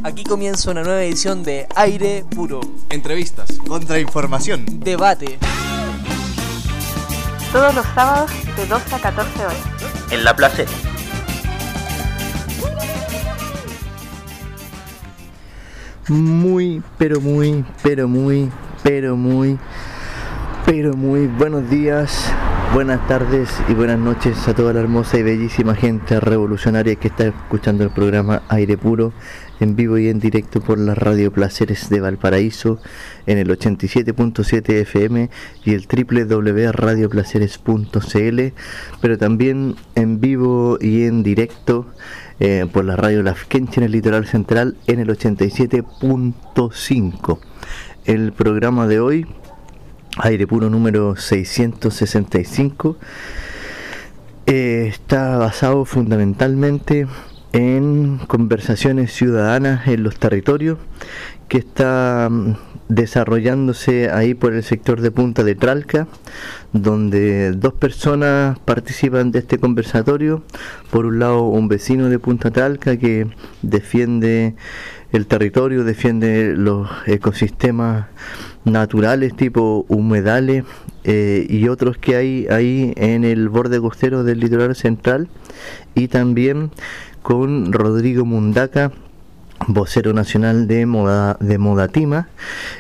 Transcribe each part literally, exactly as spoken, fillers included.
Aquí comienza una nueva edición de Aire Puro. Entrevistas, contrainformación, debate. Todos los sábados de doce a catorce horas. En La Placera. Muy, pero muy, pero muy, pero muy, pero muy buenos días, buenas tardes y buenas noches a toda la hermosa y bellísima gente revolucionaria que está escuchando el programa Aire Puro en vivo y en directo por la Radio Placeres de Valparaíso en el ochenta y siete punto siete F M y el doble u doble u doble u punto radio placeres punto c l, pero también en vivo y en directo eh, por la Radio Lafkenche en el Litoral Central en el ochenta y siete punto cinco. El programa de hoy, Aire Puro número seiscientos sesenta y cinco, eh, está basado fundamentalmente en conversaciones ciudadanas en los territorios que está desarrollándose ahí por el sector de Punta de Tralca, donde dos personas participan de este conversatorio. Por un lado, un vecino de Punta Tralca que defiende el territorio, defiende los ecosistemas naturales tipo humedales eh, y otros que hay ahí en el borde costero del litoral central, y también con Rodrigo Mundaca, vocero nacional de Moda, de Modatima,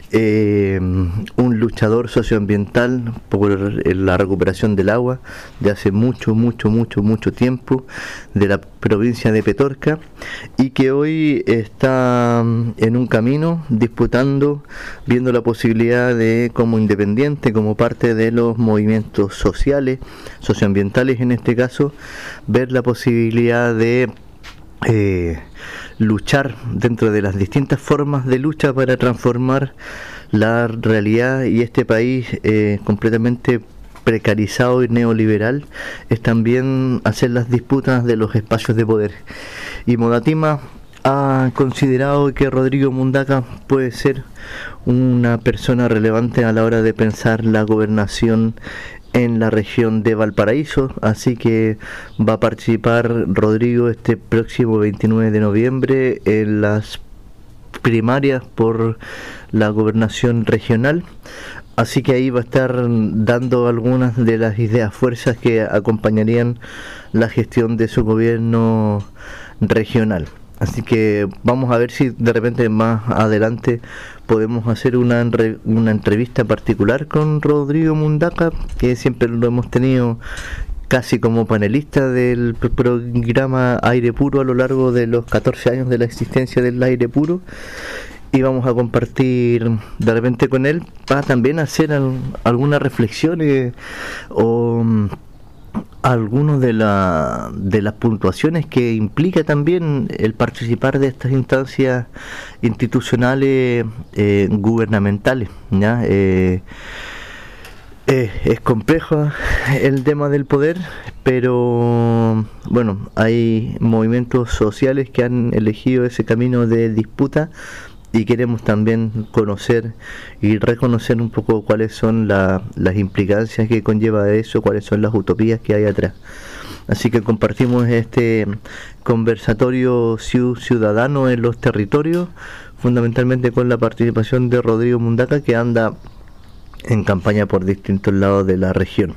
eh, un luchador socioambiental por la recuperación del agua de hace mucho, mucho, mucho, mucho tiempo, de la provincia de Petorca, y que hoy está en un camino disputando, viendo la posibilidad de, como independiente, como parte de los movimientos sociales, socioambientales en este caso, ver la posibilidad de Eh, luchar dentro de las distintas formas de lucha para transformar la realidad y este país eh, completamente precarizado y neoliberal, es también hacer las disputas de los espacios de poder. Y Modatima ha considerado que Rodrigo Mundaca puede ser una persona relevante a la hora de pensar la gobernación en la región de Valparaíso, así que va a participar Rodrigo este próximo veintinueve de noviembre en las primarias por la gobernación regional, así que ahí va a estar dando algunas de las ideas fuerzas que acompañarían la gestión de su gobierno regional. Así que vamos a ver si de repente más adelante podemos hacer una, una entrevista particular con Rodrigo Mundaca, que siempre lo hemos tenido casi como panelista del programa Aire Puro a lo largo de los catorce años de la existencia del Aire Puro, y vamos a compartir de repente con él para también hacer al, algunas reflexiones o algunas de, la, de las puntuaciones que implica también el participar de estas instancias institucionales eh, gubernamentales, ¿ya? Eh, eh, es complejo el tema del poder, pero bueno, hay movimientos sociales que han elegido ese camino de disputa, y queremos también conocer y reconocer un poco cuáles son la, las implicancias que conlleva eso, cuáles son las utopías que hay atrás. Así que compartimos este conversatorio ciudadano en los territorios, fundamentalmente con la participación de Rodrigo Mundaca, que anda en campaña por distintos lados de la región.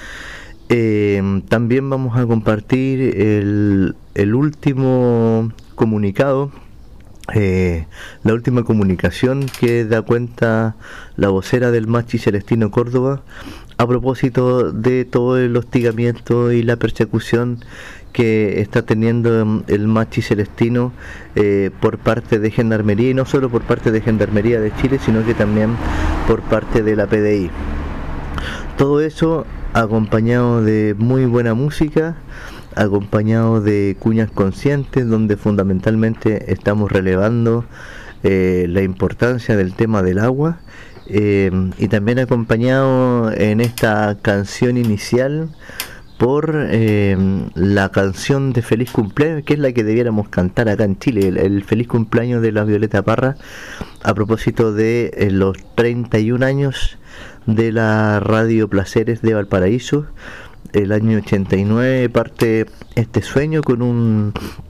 Eh, también vamos a compartir el, el último comunicado, Eh, la última comunicación que da cuenta la vocera del Machi Celestino Córdoba a propósito de todo el hostigamiento y la persecución que está teniendo el Machi Celestino eh, por parte de Gendarmería, y no solo por parte de Gendarmería de Chile, sino que también por parte de la P D I. Todo eso acompañado de muy buena música, acompañado de cuñas conscientes, donde fundamentalmente estamos relevando eh, la importancia del tema del agua, eh, y también acompañado en esta canción inicial por eh, la canción de Feliz Cumpleaños, que es la que debiéramos cantar acá en Chile, el, el Feliz Cumpleaños de la Violeta Parra, a propósito de eh, los treinta y un años de la Radio Placeres de Valparaíso. El año ochenta y nueve parte este sueño con un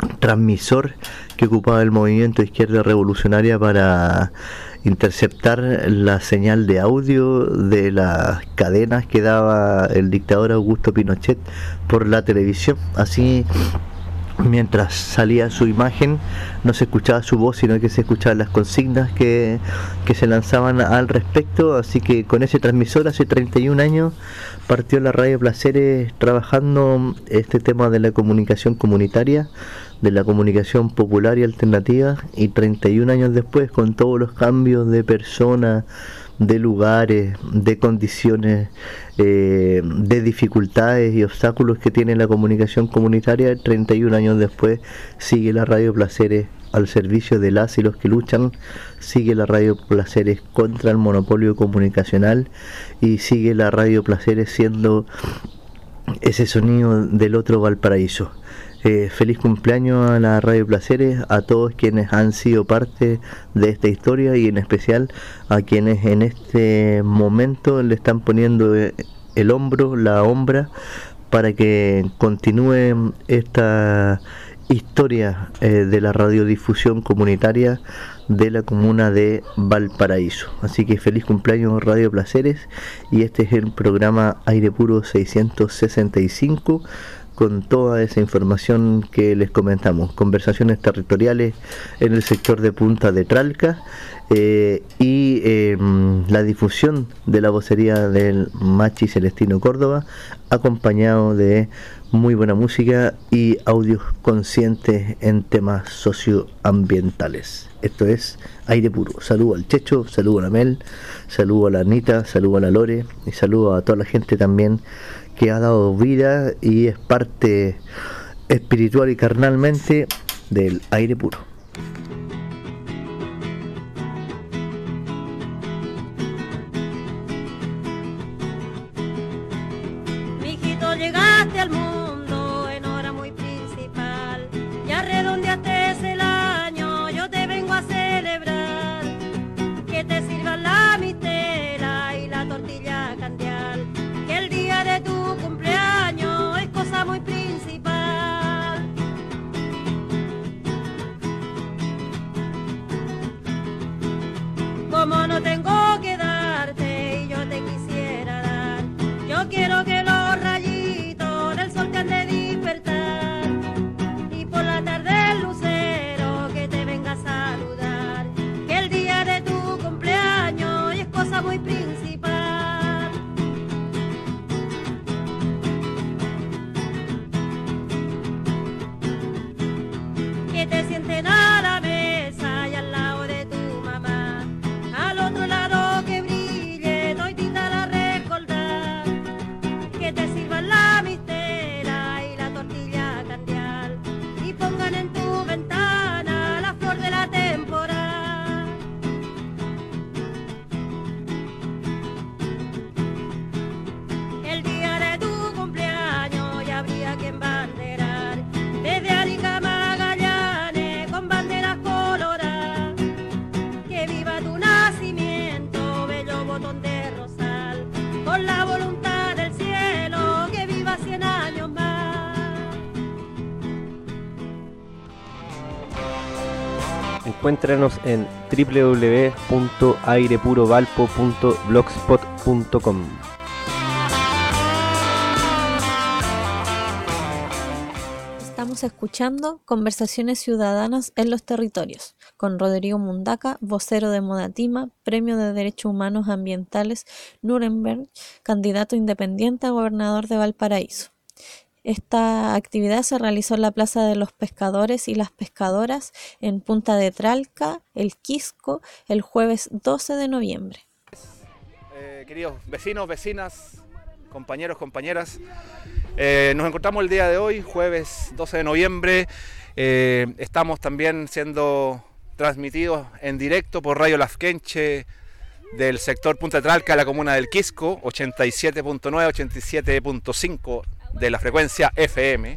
transmisor que ocupaba el movimiento Izquierda Revolucionaria para interceptar la señal de audio de las cadenas que daba el dictador Augusto Pinochet por la televisión. Así, mientras salía su imagen, no se escuchaba su voz, sino que se escuchaban las consignas que, que se lanzaban al respecto. Así que con ese transmisor, hace treinta y un años, partió la Radio Placeres trabajando este tema de la comunicación comunitaria, de la comunicación popular y alternativa, y treinta y un años después, con todos los cambios de personas, de lugares, de condiciones, eh, de dificultades y obstáculos que tiene la comunicación comunitaria, treinta y un años después sigue la Radio Placeres al servicio de las y los que luchan, sigue la Radio Placeres contra el monopolio comunicacional, y sigue la Radio Placeres siendo ese sonido del otro Valparaíso. Eh, feliz cumpleaños a la Radio Placeres, a todos quienes han sido parte de esta historia, y en especial a quienes en este momento le están poniendo el hombro, la hombra, para que continúe esta historia eh, de la radiodifusión comunitaria de la comuna de Valparaíso. Así que feliz cumpleaños Radio Placeres, y este es el programa Aire Puro seiscientos sesenta y cinco, con toda esa información que les comentamos, conversaciones territoriales en el sector de Punta de Tralca, eh, y eh, la difusión de la vocería del Machi Celestino Córdoba, acompañado de muy buena música y audios conscientes en temas socioambientales. Esto es Aire Puro. Saludo al Checho, saludo a la Mel, saludo a la Anita, saludo a la Lore, y saludo a toda la gente también que ha dado vida y es parte espiritual y carnalmente del Aire Puro. Mijito, llegaste al mundo en hora muy principal, ya redondeaste el año, yo te vengo a celebrar, que te sirvan la mistela y la tortilla candial, que el día de tu cumpleaños es cosa muy principal. Como no tengo que darte y yo te quisiera dar, yo quiero que los rayitos del sol te han de despertar, y por la tarde el lucero que te venga a saludar, que el día de tu cumpleaños es cosa muy principal. Que te sienten a la mesa y al lado de tu mamá, al otro lado que brille toditita la recordar, que te sirvan la mistela y la tortilla candial, y pongan en tu ventana la flor de la temporada. El día de tu cumpleaños ya habría que embanderar desde Arica a Magallanes con banderas coloradas, que viva tu nacimiento, bello botón de rosal, con la voluntad del cielo, que viva cien años más. Encuéntranos en doble u doble u doble u punto aire puro valpo punto blogspot punto com. Estamos escuchando Conversaciones Ciudadanas en los Territorios, con Rodrigo Mundaca, vocero de Modatima, Premio de Derechos Humanos Ambientales Nuremberg, candidato independiente a gobernador de Valparaíso. Esta actividad se realizó en la Plaza de los Pescadores y las Pescadoras en Punta de Tralca, El Quisco, el jueves doce de noviembre. Eh, queridos vecinos, vecinas, compañeros, compañeras, eh, nos encontramos el día de hoy, jueves doce de noviembre. Eh, estamos también siendo transmitidos en directo por Radio Lafkenche del sector Punta de Tralca, la comuna del Quisco, ochenta y siete punto nueve, ochenta y siete punto cinco de la frecuencia F M.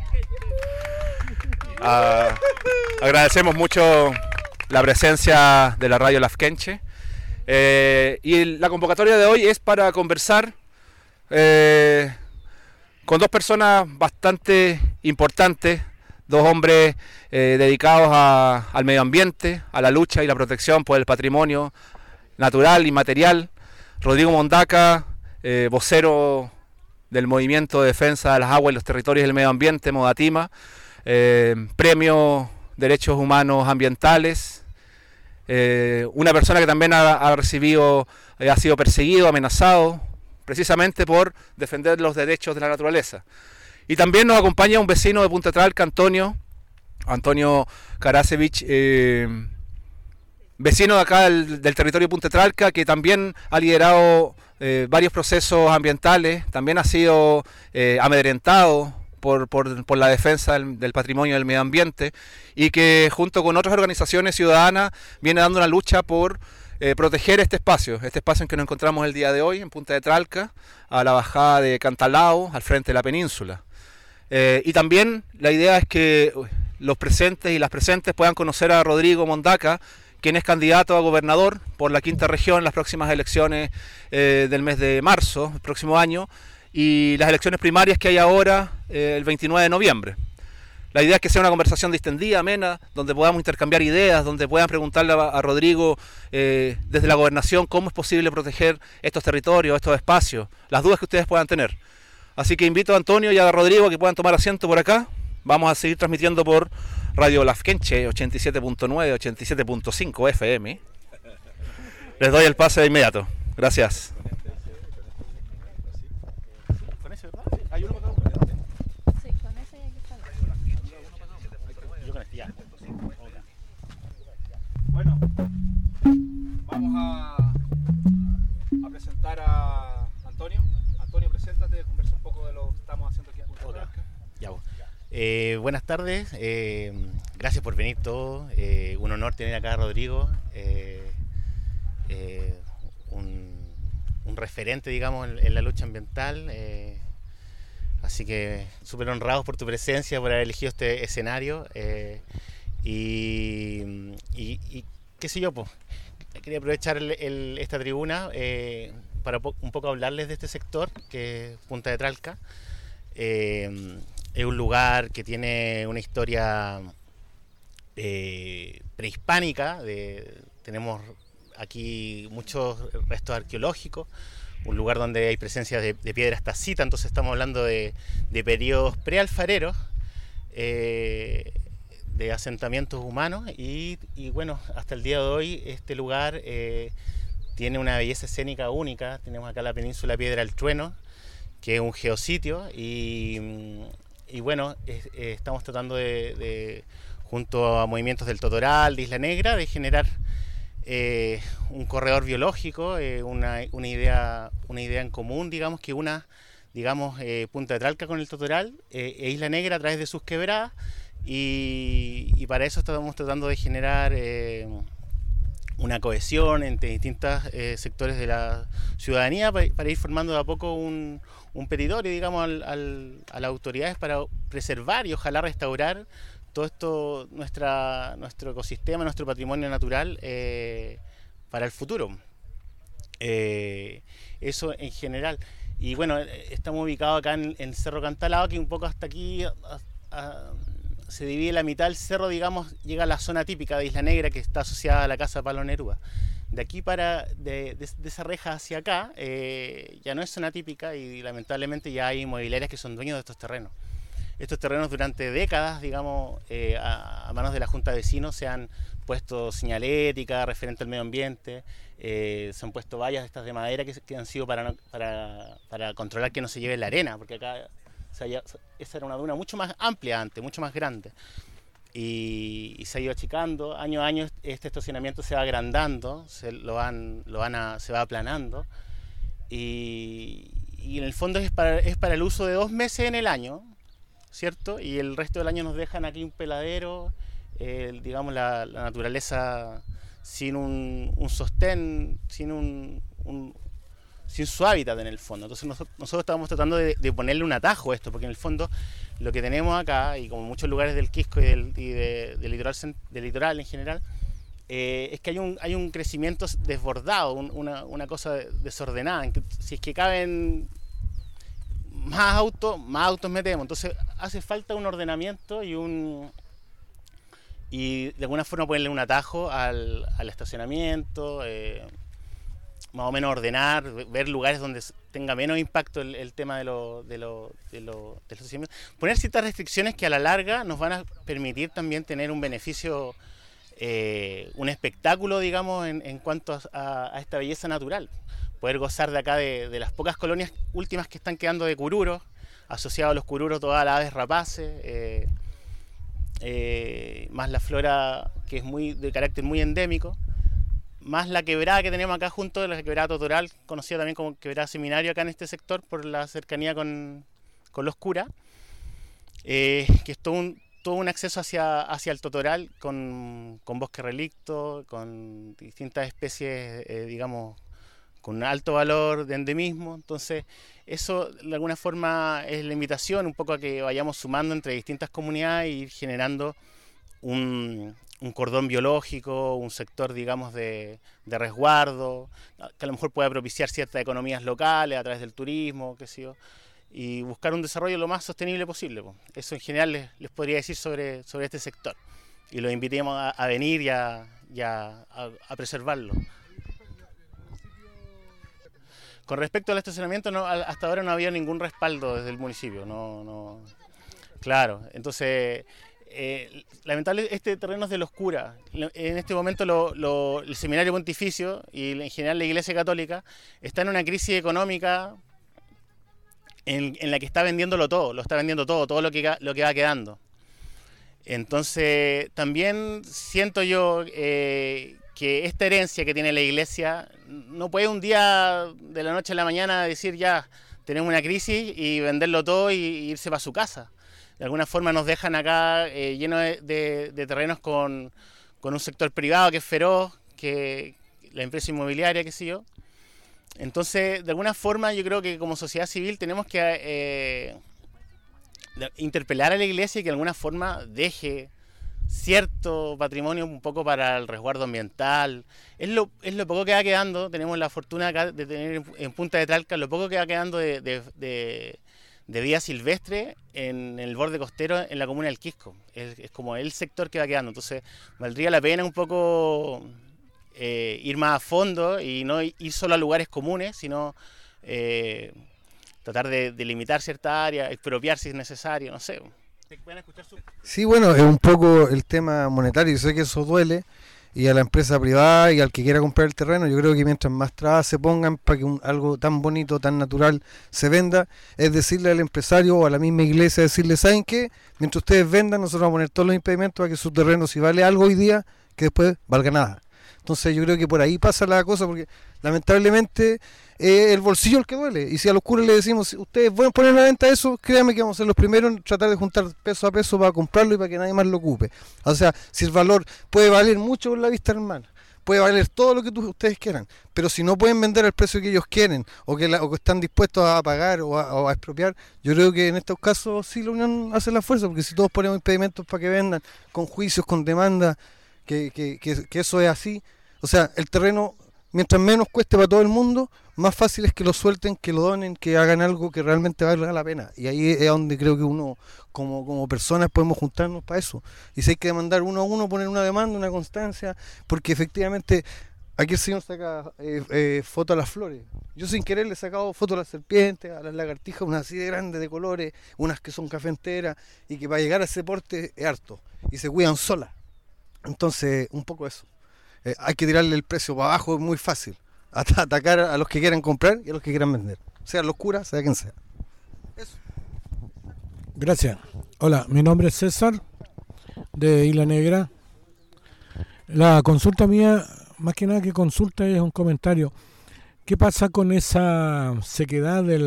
Ah, agradecemos mucho la presencia de la Radio Lafkenche. Eh, y la convocatoria de hoy es para conversar eh, con dos personas bastante importantes dos hombres eh, dedicados a, al medio ambiente, a la lucha y la protección por el patrimonio natural y material. Rodrigo Mondaca, eh, vocero del Movimiento de Defensa de las Aguas y los Territorios del Medio Ambiente, Modatima, eh, premio Derechos Humanos Ambientales, eh, una persona que también ha, ha recibido, eh, ha sido perseguido, amenazado, precisamente por defender los derechos de la naturaleza. Y también nos acompaña un vecino de Punta Tralca, Antonio, Antonio Karasevich, eh, vecino de acá del, del territorio de Punta Tralca, que también ha liderado eh, varios procesos ambientales, también ha sido eh, amedrentado por, por, por la defensa del, del patrimonio del medio ambiente, y que junto con otras organizaciones ciudadanas viene dando una lucha por eh, proteger este espacio, este espacio en que nos encontramos el día de hoy, en Punta de Tralca, a la bajada de Cantalao, al frente de la península. Eh, y también la idea es que los presentes y las presentes puedan conocer a Rodrigo Mondaca, quien es candidato a gobernador por la quinta región en las próximas elecciones eh, del mes de marzo, el próximo año, y las elecciones primarias que hay ahora eh, el veintinueve de noviembre. La idea es que sea una conversación distendida, amena, donde podamos intercambiar ideas, donde puedan preguntarle a, a Rodrigo eh, desde la gobernación cómo es posible proteger estos territorios, estos espacios, las dudas que ustedes puedan tener. Así que invito a Antonio y a Rodrigo a que puedan tomar asiento por acá. Vamos a seguir transmitiendo por Radio Lafkenche ochenta y siete punto nueve, ochenta y siete punto cinco F M. Les doy el pase de inmediato. Gracias. ¿Con ese, verdad? Hay uno para cada uno. Sí, con ese y aquí está. Yo con este ya. Bueno, vamos a, a presentar a Antonio. Antonio, preséntate, conversa un poco de lo que estamos haciendo aquí en Punta Tralca. Ya, vos. Eh, buenas tardes, eh, gracias por venir todos, eh, un honor tener acá a Rodrigo, eh, eh, un, un referente, digamos, en, en la lucha ambiental, eh, así que súper honrados por tu presencia, por haber elegido este escenario, eh, y, y, y qué sé yo, pues, quería aprovechar el, el, esta tribuna eh, para po un poco hablarles de este sector, que es Punta de Tralca. Eh, Es un lugar que tiene una historia eh, prehispánica, de, tenemos aquí muchos restos arqueológicos, un lugar donde hay presencia de, de piedras tacitas, entonces estamos hablando de, de periodos prealfareros, eh, de asentamientos humanos, y, y bueno, hasta el día de hoy este lugar eh, tiene una belleza escénica única. Tenemos acá la península Piedra del Trueno, que es un geositio, y... Y bueno, eh, eh, estamos tratando de, de, junto a movimientos del Totoral, de Isla Negra, de generar eh, un corredor biológico, eh, una, una, idea, una idea en común, digamos, que una, digamos, eh, Punta de Tralca con el Totoral eh, e Isla Negra a través de sus quebradas, y, y para eso estamos tratando de generar eh, una cohesión entre distintos eh, sectores de la ciudadanía para, para ir formando de a poco un, un petitorio, digamos, al, al, a las autoridades para preservar y ojalá restaurar todo esto, nuestra, nuestro ecosistema, nuestro patrimonio natural eh, para el futuro. Eh, eso en general. Y bueno, estamos ubicados acá en, en Cerro Cantalao, que un poco hasta aquí a, a, se divide la mitad del cerro, digamos, llega a la zona típica de Isla Negra, que está asociada a la Casa Palo Neruda. De aquí para, de, de, de esa reja hacia acá, eh, ya no es zona típica, y lamentablemente ya hay inmobiliarias que son dueños de estos terrenos. Estos terrenos durante décadas, digamos, eh, a, a manos de la Junta de Vecinos se han puesto señalética referente al medio ambiente, eh, se han puesto vallas de estas de madera que, que han sido para, no, para, para controlar que no se lleve la arena, porque acá o sea, ya, esa era una duna mucho más amplia antes, mucho más grande. Y, y se ha ido achicando, año a año este estacionamiento se va agrandando, se, lo van, lo van a, se va aplanando, y, y en el fondo es para, es para el uso de dos meses en el año, ¿cierto? Y el resto del año nos dejan aquí un peladero, eh, digamos la, la naturaleza sin un, un sostén, sin un, un sin su hábitat en el fondo. Entonces nosotros, nosotros estamos tratando de, de ponerle un atajo a esto, porque en el fondo lo que tenemos acá, y como en muchos lugares del Quisco y del, y de, del, litoral, del litoral en general, eh, es que hay un, hay un crecimiento desbordado, un, una, una cosa desordenada, en que si es que caben más autos, más autos metemos. Entonces hace falta un ordenamiento y un y de alguna forma ponerle un atajo al, al estacionamiento, eh, más o menos ordenar, ver lugares donde tenga menos impacto el, el tema de lo, de lo, de lo, del estacionamiento. Poner ciertas restricciones que a la larga nos van a permitir también tener un beneficio, eh, un espectáculo, digamos, en, en cuanto a, a esta belleza natural. Poder gozar de acá de, de las pocas colonias últimas que están quedando de cururos, asociados a los cururos todas las aves rapaces, eh, eh, más la flora que es muy de carácter muy endémico, más la quebrada que tenemos acá junto, la quebrada Totoral, conocida también como quebrada Seminario acá en este sector por la cercanía con, con los curas, eh, que es todo un, todo un acceso hacia, hacia el Totoral con, con bosque relicto, con distintas especies, eh, digamos, con un alto valor de endemismo. Entonces eso de alguna forma es la invitación un poco a que vayamos sumando entre distintas comunidades y ir generando un, un cordón biológico, un sector, digamos, de, de resguardo, que a lo mejor pueda propiciar ciertas economías locales a través del turismo, qué sé yo, y buscar un desarrollo lo más sostenible posible. Eso en general les, les podría decir sobre, sobre este sector, y los invitemos a, a venir y, a, y a, a, a preservarlo. Con respecto al estacionamiento, no, hasta ahora no había ningún respaldo desde el municipio, no, no, claro, entonces eh, lamentablemente este terreno es de los curas. En este momento lo, lo, el seminario pontificio y en general la Iglesia Católica está en una crisis económica en, en la que está vendiéndolo todo, lo está vendiendo todo, todo lo que, lo que va quedando. Entonces también siento yo eh, que esta herencia que tiene la Iglesia no puede un día de la noche a la mañana decir ya tenemos una crisis y venderlo todo y, y irse para su casa. De alguna forma nos dejan acá eh, llenos de, de, de terrenos con, con un sector privado que es feroz, que la empresa inmobiliaria, qué sé yo. Entonces, de alguna forma yo creo que como sociedad civil tenemos que eh, interpelar a la Iglesia y que de alguna forma deje cierto patrimonio un poco para el resguardo ambiental. Es lo, es lo poco que va quedando. Tenemos la fortuna acá de tener en Punta de Talca lo poco que va quedando de, de, de, de vida silvestre en el borde costero en la comuna del Quisco. Es, es como el sector que va quedando. Entonces valdría la pena un poco eh, ir más a fondo y no ir solo a lugares comunes, sino eh, tratar de, de limitar cierta área, expropiar si es necesario, no sé. Sí, bueno, es un poco el tema monetario, yo sé que eso duele, y a la empresa privada y al que quiera comprar el terreno, yo creo que mientras más trabas se pongan para que un, algo tan bonito, tan natural se venda, es decirle al empresario o a la misma iglesia, decirle, ¿saben qué? Mientras ustedes vendan, nosotros vamos a poner todos los impedimentos para que su terreno, si vale algo hoy día, que después valga nada. Entonces yo creo que por ahí pasa la cosa, porque lamentablemente eh, el bolsillo es el que duele, y si a los curas le decimos, ustedes pueden poner a la venta eso, créanme que vamos a ser los primeros en tratar de juntar peso a peso para comprarlo y para que nadie más lo ocupe. O sea, si el valor puede valer mucho con la vista hermana, puede valer todo lo que tú, ustedes quieran, pero si no pueden vender al precio que ellos quieren o que, la, o que están dispuestos a pagar o a, o a expropiar, yo creo que en estos casos sí la Unión hace la fuerza, porque si todos ponemos impedimentos para que vendan, con juicios, con demandas, que, que, que, que eso es así, o sea, el terreno, mientras menos cueste para todo el mundo, más fácil es que lo suelten, que lo donen, que hagan algo que realmente valga la pena. Y ahí es donde creo que uno, como, como personas, podemos juntarnos para eso. Y si hay que demandar uno a uno, poner una demanda, una constancia, porque efectivamente aquí el señor saca eh, eh, fotos a las flores. Yo sin querer le he sacado fotos a las serpientes, a las lagartijas, unas así de grandes de colores, unas que son café enteras, y que para llegar a ese porte es harto, y se cuidan solas. Entonces, un poco eso. Eh, hay que tirarle el precio para abajo, es muy fácil. At- atacar a los que quieran comprar y a los que quieran vender. Sean los curas, sea quien sea. Eso. Gracias. Hola, mi nombre es César, de Isla Negra. La consulta mía, más que nada que consulta, es un comentario. ¿Qué pasa con esa sequedad de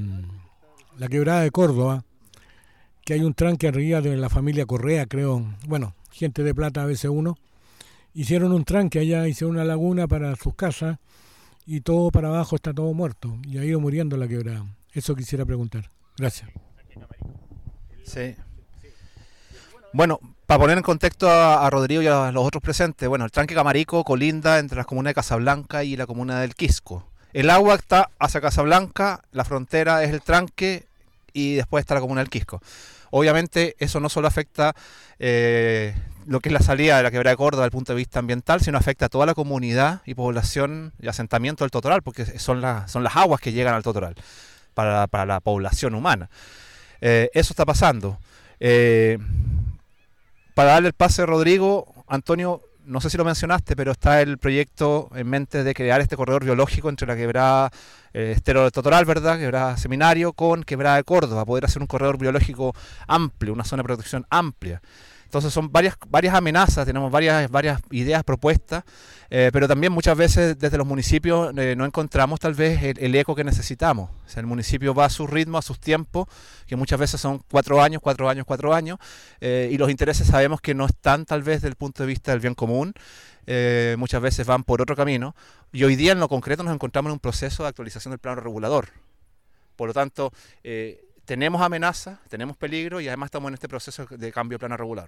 la quebrada de Córdoba? Que hay un tranque arriba de la familia Correa, creo. Bueno, gente de plata, a veces uno. Hicieron un tranque allá, hicieron una laguna para sus casas y todo para abajo está todo muerto y ha ido muriendo la quebrada. Eso quisiera preguntar. Gracias. Sí. Bueno, para poner en contexto a, a Rodrigo y a los otros presentes, bueno, el tranque Camarico colinda entre las comunas de Casablanca y la comuna del Quisco. El agua está hacia Casablanca, la frontera es el tranque y después está la comuna del Quisco. Obviamente eso no solo afecta eh, lo que es la salida de la quebrada de Córdoba desde el punto de vista ambiental, sino afecta a toda la comunidad y población y asentamiento del Totoral, porque son, la, son las aguas que llegan al Totoral para, para la población humana. Eh, eso está pasando. Eh, para darle el pase a Rodrigo, Antonio, no sé si lo mencionaste, pero está el proyecto en mente de crear este corredor biológico entre la quebrada eh, Estero del Totoral, ¿verdad? Quebrada Seminario con quebrada de Córdoba, poder hacer un corredor biológico amplio, una zona de protección amplia. Entonces son varias, varias amenazas, tenemos varias, varias ideas propuestas, eh, pero también muchas veces desde los municipios eh, no encontramos tal vez el, el eco que necesitamos. O sea, el municipio va a su ritmo, a sus tiempos, que muchas veces son cuatro años, cuatro años, cuatro años, eh, y los intereses sabemos que no están tal vez desde el punto de vista del bien común, eh, muchas veces van por otro camino, y hoy día en lo concreto nos encontramos en un proceso de actualización del plano regulador. Por lo tanto, eh, tenemos amenazas, tenemos peligro y además estamos en este proceso de cambio de plano regular.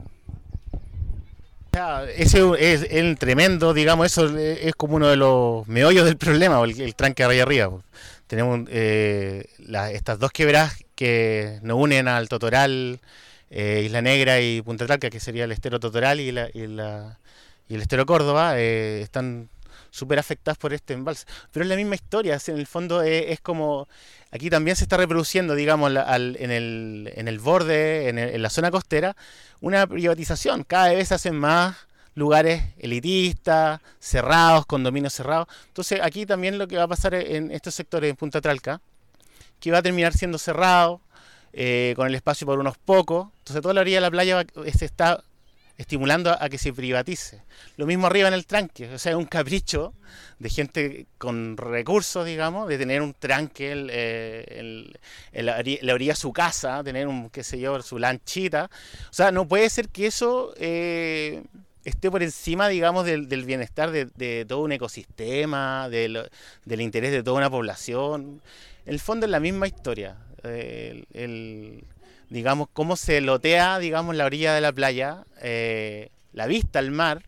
Ese es el tremendo, digamos, eso es como uno de los meollos del problema, el, el tranque arriba arriba. Tenemos eh, la, estas dos quebradas que nos unen al Totoral, eh, Isla Negra y Punta Talca, que sería el estero Totoral y, la, y, la, y el estero Córdoba, eh, están súper afectadas por este embalse. Pero es la misma historia, en el fondo es, es como... Aquí también se está reproduciendo, digamos, al, en, el, en el borde, en, el, en la zona costera, una privatización. Cada vez se hacen más lugares elitistas, cerrados, condominios cerrados. Entonces aquí también lo que va a pasar en estos sectores en Punta Talca, que va a terminar siendo cerrado, eh, con el espacio por unos pocos. Entonces toda la orilla de la playa va, se está estimulando a, a que se privatice. Lo mismo arriba en el tranque, o sea, es un capricho de gente con recursos, digamos, de tener un tranque el, el, el, la, la orilla de su casa, tener un, qué sé yo, su lanchita. O sea, no puede ser que eso eh, esté por encima, digamos, del, del bienestar de, de todo un ecosistema, del, del interés de toda una población. En el fondo es la misma historia. El, el, digamos, cómo se lotea, digamos, la orilla de la playa, eh, la vista al mar,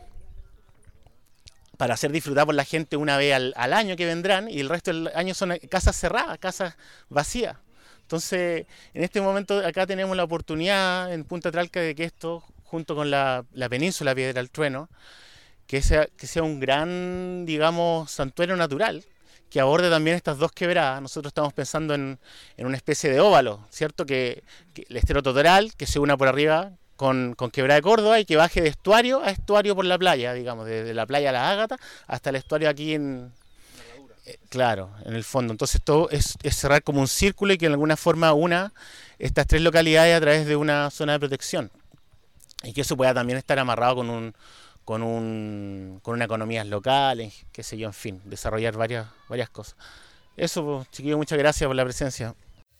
para ser disfrutada por la gente una vez al, al año que vendrán, y el resto del año son casas cerradas, casas vacías. Entonces, en este momento acá tenemos la oportunidad en Punta Talca de que esto, junto con la, la península Piedra del Trueno, que sea, que sea un gran, digamos, santuario natural, que aborde también estas dos quebradas. Nosotros estamos pensando en, en una especie de óvalo, ¿cierto? Que, que el estero Totoral, que se una por arriba con, con Quebrada de Córdoba y que baje de estuario a estuario por la playa, digamos, desde la playa La Ágata hasta el estuario aquí en... Eh, claro, en el fondo. Entonces todo es, es cerrar como un círculo y que de alguna forma una estas tres localidades a través de una zona de protección. Y que eso pueda también estar amarrado con un... con un con una economía local, qué sé yo, en fin, desarrollar varias varias cosas. Eso, pues, chiquillos, muchas gracias por la presencia.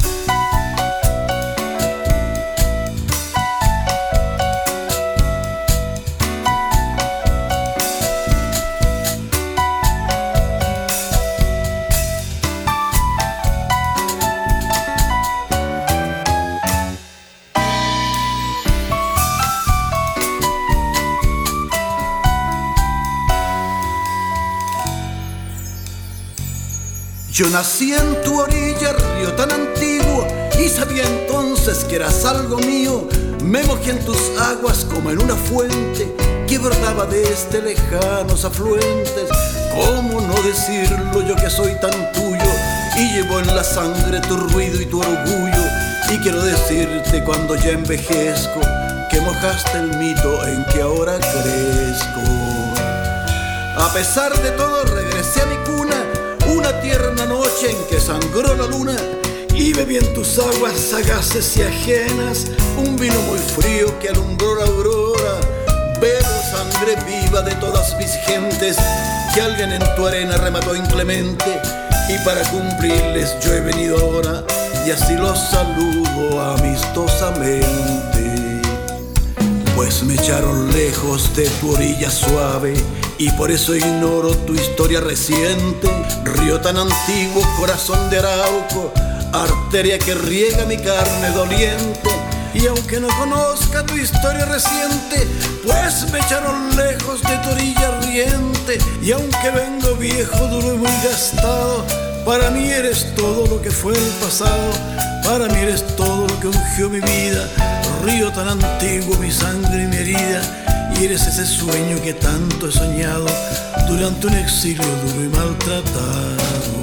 Yo nací en tu orilla, río tan antiguo, y sabía entonces que eras algo mío. Me mojé en tus aguas como en una fuente que brotaba desde lejanos afluentes. ¿Cómo no decirlo yo que soy tan tuyo y llevo en la sangre tu ruido y tu orgullo? Y quiero decirte cuando ya envejezco que mojaste el mito en que ahora crezco. A pesar de todo regresé a mi cuna, una tierna noche en que sangró la luna, y bebí en tus aguas sagaces y ajenas un vino muy frío que alumbró la aurora. Bebo sangre viva de todas mis gentes que alguien en tu arena remató inclemente, y para cumplirles yo he venido ahora, y así los saludo amistosamente. Pues me echaron lejos de tu orilla suave y por eso ignoro tu historia reciente. Río tan antiguo, corazón de Arauco, arteria que riega mi carne doliente. Y aunque no conozca tu historia reciente, pues me echaron lejos de tu orilla riente. Y aunque vengo viejo, duro y muy gastado, para mí eres todo lo que fue el pasado. Para mí eres todo lo que ungió mi vida, río tan antiguo, mi sangre y mi herida. Y eres ese sueño que tanto he soñado durante un exilio duro y maltratado.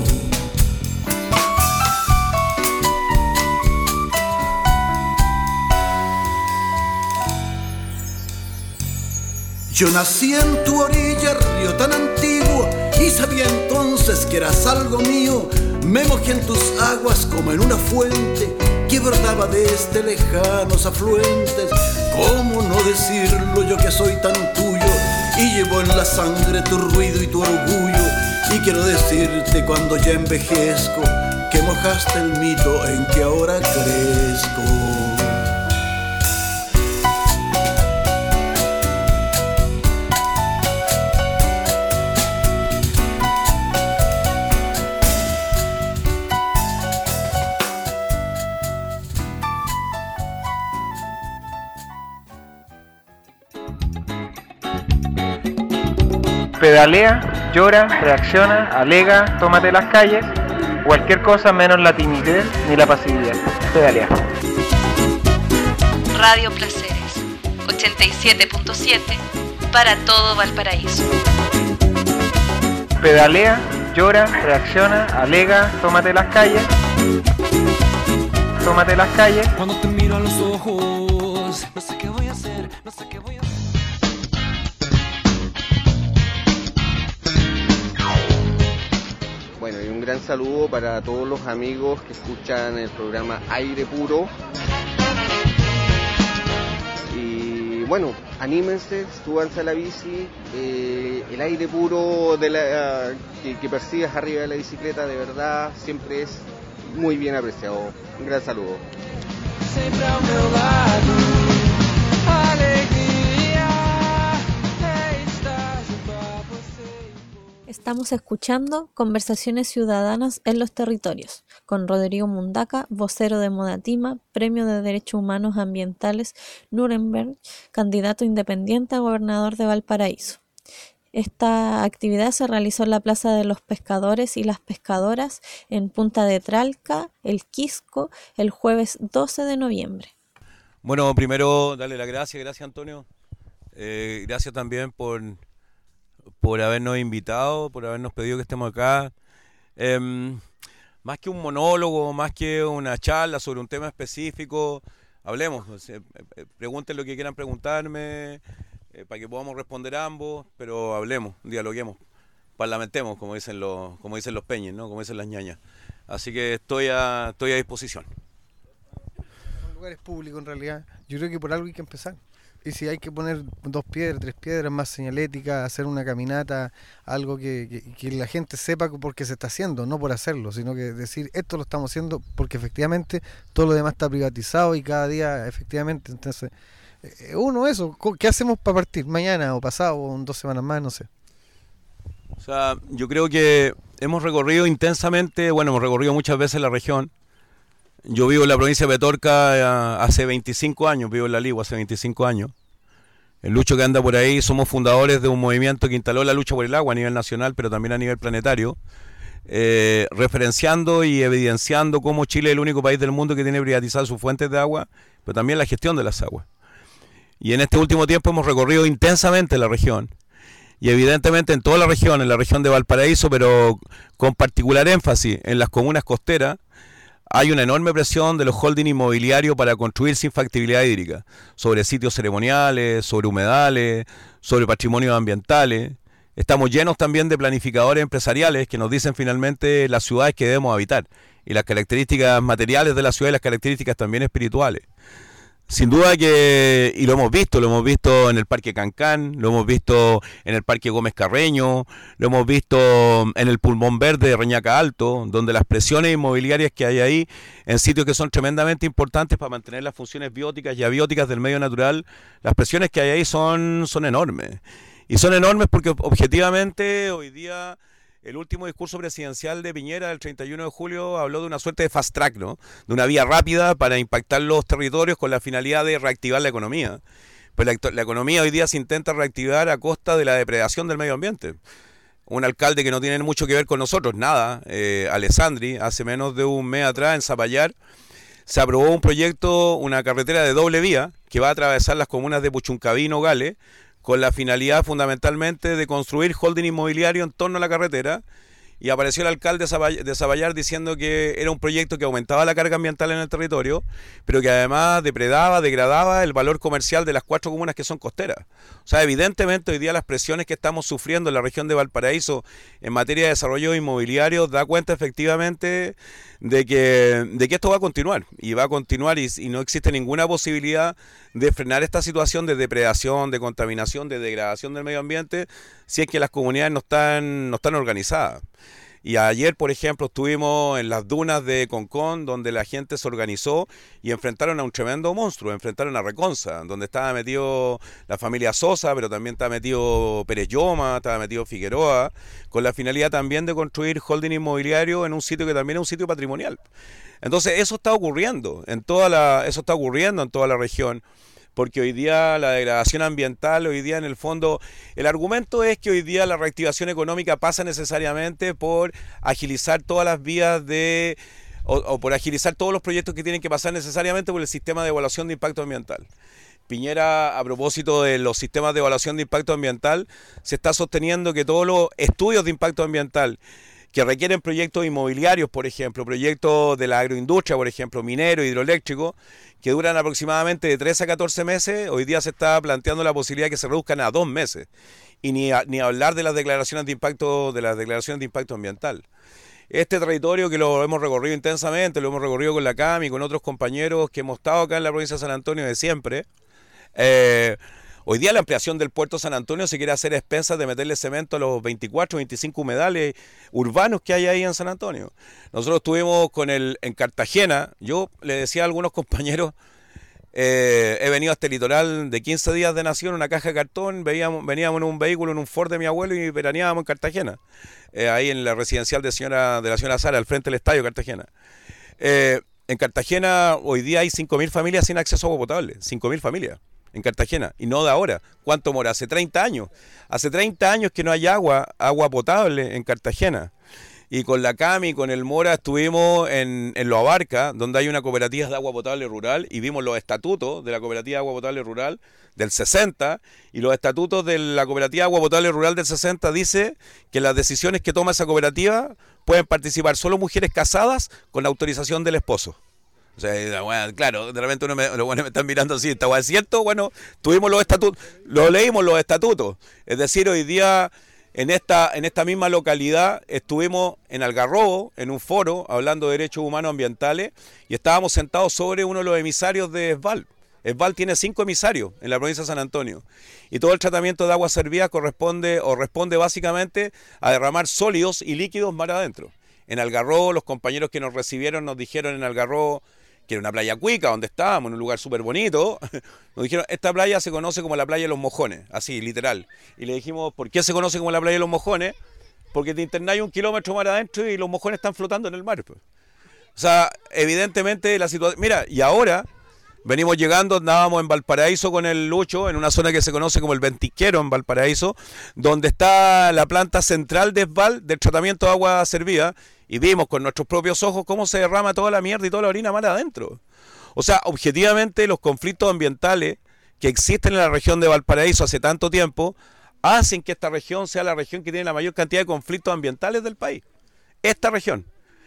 Yo nací en tu orilla, río tan antiguo, y sabía entonces que eras algo mío. Me mojé en tus aguas como en una fuente que brotaba desde lejanos afluentes. ¿Cómo no decirlo yo que soy tan tuyo? Y llevo en la sangre tu ruido y tu orgullo. Y quiero decirte cuando ya envejezco que mojaste el mito en que ahora crezco. Pedalea, llora, reacciona, alega, tómate las calles, cualquier cosa menos la timidez ni la pasividad. Pedalea. Radio Placeres, ochenta y siete punto siete para todo Valparaíso. Pedalea, llora, reacciona, alega, tómate las calles, tómate las calles. Cuando te miro a los ojos, no sé qué voy a hacer, no sé qué voy a hacer. Bueno, y un gran saludo para todos los amigos que escuchan el programa Aire Puro. Y bueno, anímense, súbanse a la bici. Eh, el aire puro de la, que, que percibes arriba de la bicicleta, de verdad, siempre es muy bien apreciado. Un gran saludo. Siempre ao meu lado, alegría de estar junto a você. Estamos escuchando Conversaciones Ciudadanas en los Territorios, con Rodrigo Mundaca, vocero de Modatima, Premio de Derechos Humanos Ambientales Nuremberg, candidato independiente a gobernador de Valparaíso. Esta actividad se realizó en la Plaza de los Pescadores y las Pescadoras en Punta de Tralca, El Quisco, el jueves doce de noviembre. Bueno, primero darle las gracias, gracias Antonio. Eh, gracias también por... por habernos invitado, por habernos pedido que estemos acá. Eh, más que un monólogo, más que una charla sobre un tema específico, hablemos, o sea, pregunten lo que quieran preguntarme, eh, para que podamos responder ambos, pero hablemos, dialoguemos, parlamentemos, como dicen los, como dicen los peñes, ¿no? Como dicen las ñañas. Así que estoy a, estoy a disposición. Son lugares públicos en realidad, yo creo que por algo hay que empezar. Y si hay que poner dos piedras, tres piedras, más señalética, hacer una caminata, algo que, que, que la gente sepa por qué se está haciendo, no por hacerlo, sino que decir esto lo estamos haciendo porque efectivamente todo lo demás está privatizado y cada día efectivamente, entonces, eh, uno eso, ¿qué hacemos para partir? Mañana o pasado o en dos semanas más, no sé. O sea, yo creo que hemos recorrido intensamente, bueno, hemos recorrido muchas veces la región. Yo vivo en la provincia de Petorca hace veinticinco años, vivo en La Ligua hace veinticinco años. El Lucho que anda por ahí, somos fundadores de un movimiento que instaló la lucha por el agua a nivel nacional, pero también a nivel planetario, eh, referenciando y evidenciando cómo Chile es el único país del mundo que tiene privatizadas sus fuentes de agua, pero también la gestión de las aguas. Y en este último tiempo hemos recorrido intensamente la región, y evidentemente en toda la región, en la región de Valparaíso, pero con particular énfasis en las comunas costeras, hay una enorme presión de los holding inmobiliarios para construir sin factibilidad hídrica, sobre sitios ceremoniales, sobre humedales, sobre patrimonios ambientales. Estamos llenos también de planificadores empresariales que nos dicen finalmente las ciudades que debemos habitar y las características materiales de la ciudad y las características también espirituales. Sin duda que, y lo hemos visto, lo hemos visto en el Parque Cancán, lo hemos visto en el Parque Gómez Carreño, lo hemos visto en el Pulmón Verde de Reñaca Alto, donde las presiones inmobiliarias que hay ahí, en sitios que son tremendamente importantes para mantener las funciones bióticas y abióticas del medio natural, las presiones que hay ahí son, son enormes. Y son enormes porque objetivamente hoy día... El último discurso presidencial de Piñera del treinta y uno de julio habló de una suerte de fast track, ¿no? De una vía rápida para impactar los territorios con la finalidad de reactivar la economía. Pues la, la economía hoy día se intenta reactivar a costa de la depredación del medio ambiente. Un alcalde que no tiene mucho que ver con nosotros, nada, eh, Alessandri, hace menos de un mes atrás en Zapallar, se aprobó un proyecto, una carretera de doble vía que va a atravesar las comunas de Puchuncaví y Nogales, con la finalidad fundamentalmente de construir holding inmobiliario en torno a la carretera. Y apareció el alcalde de Zapallar diciendo que era un proyecto que aumentaba la carga ambiental en el territorio, pero que además depredaba, degradaba el valor comercial de las cuatro comunas que son costeras. O sea, evidentemente hoy día las presiones que estamos sufriendo en la región de Valparaíso en materia de desarrollo inmobiliario da cuenta efectivamente de que, de que esto va a continuar, y va a continuar y, y no existe ninguna posibilidad de frenar esta situación de depredación, de contaminación, de degradación del medio ambiente, si es que las comunidades no están, no están organizadas. Y ayer, por ejemplo, estuvimos en las dunas de Concón, donde la gente se organizó y enfrentaron a un tremendo monstruo, enfrentaron a Reconza, donde estaba metido la familia Sosa, pero también estaba metido Pérez Lloma, estaba metido Figueroa, con la finalidad también de construir holding inmobiliario en un sitio que también es un sitio patrimonial. Entonces eso está ocurriendo, en toda la, eso está ocurriendo en toda la región. Porque hoy día la degradación ambiental, hoy día en el fondo, el argumento es que hoy día la reactivación económica pasa necesariamente por agilizar todas las vías de, o, o por agilizar todos los proyectos que tienen que pasar necesariamente por el sistema de evaluación de impacto ambiental. Piñera, a propósito de los sistemas de evaluación de impacto ambiental, se está sosteniendo que todos los estudios de impacto ambiental que requieren proyectos inmobiliarios, por ejemplo, proyectos de la agroindustria, por ejemplo, minero, hidroeléctrico, que duran aproximadamente de tres a catorce meses, hoy día se está planteando la posibilidad de que se reduzcan a dos meses. Y ni, a, ni hablar de las declaraciones de impacto, de las declaraciones de impacto ambiental. Este territorio que lo hemos recorrido intensamente, lo hemos recorrido con la C A M y con otros compañeros que hemos estado acá en la provincia de San Antonio de siempre. Eh, Hoy día la ampliación del puerto San Antonio se quiere hacer a expensas de meterle cemento a los veinticuatro, veinticinco humedales urbanos que hay ahí en San Antonio. Nosotros estuvimos con el, en Cartagena, yo le decía a algunos compañeros, eh, he venido a este litoral de quince días de nación, una caja de cartón, veíamos, veníamos en un vehículo, en un Ford de mi abuelo y veraneábamos en Cartagena, eh, ahí en la residencial de, señora, de la señora Sara, al frente del estadio de Cartagena. Eh, en Cartagena hoy día hay cinco mil familias sin acceso a agua potable, cinco mil familias. En Cartagena, y no de ahora. ¿Cuánto mora? Hace treinta años. Hace treinta años que no hay agua, agua potable en Cartagena. Y con la C A M y con el Mora estuvimos en, en Lo Abarca, donde hay una cooperativa de agua potable rural, y vimos los estatutos de la cooperativa de agua potable rural del sesenta, y los estatutos de la cooperativa de agua potable rural del sesenta dice que las decisiones que toma esa cooperativa pueden participar solo mujeres casadas con la autorización del esposo. O sea, bueno, claro, de repente uno me, los buenos me están mirando así, ¿está bueno, es cierto? Bueno, tuvimos los estatutos, lo leímos los estatutos. Es decir, hoy día en esta, en esta misma localidad estuvimos en Algarrobo, en un foro, hablando de derechos humanos ambientales, y estábamos sentados sobre uno de los emisarios de ESVAL. ESVAL tiene cinco emisarios en la provincia de San Antonio, y todo el tratamiento de aguas servidas corresponde o responde básicamente a derramar sólidos y líquidos mar adentro. En Algarrobo, los compañeros que nos recibieron nos dijeron en Algarrobo, que era una playa cuica, donde estábamos, en un lugar súper bonito, nos dijeron, esta playa se conoce como la playa de los mojones, así, literal. Y le dijimos, ¿por qué se conoce como la playa de los mojones? Porque te internáis un kilómetro mar adentro y los mojones están flotando en el mar. Pues. O sea, evidentemente la situación... Mira, y ahora venimos llegando, andábamos en Valparaíso con el Lucho, en una zona que se conoce como el Ventisquero en Valparaíso, donde está la planta central de ESVAL del tratamiento de agua servida, y vimos con nuestros propios ojos cómo se derrama toda la mierda y toda la orina mar adentro. O sea, objetivamente los conflictos ambientales que existen en la región de Valparaíso hace tanto tiempo hacen que esta región sea la región que tiene la mayor cantidad de conflictos ambientales del país. Esta región.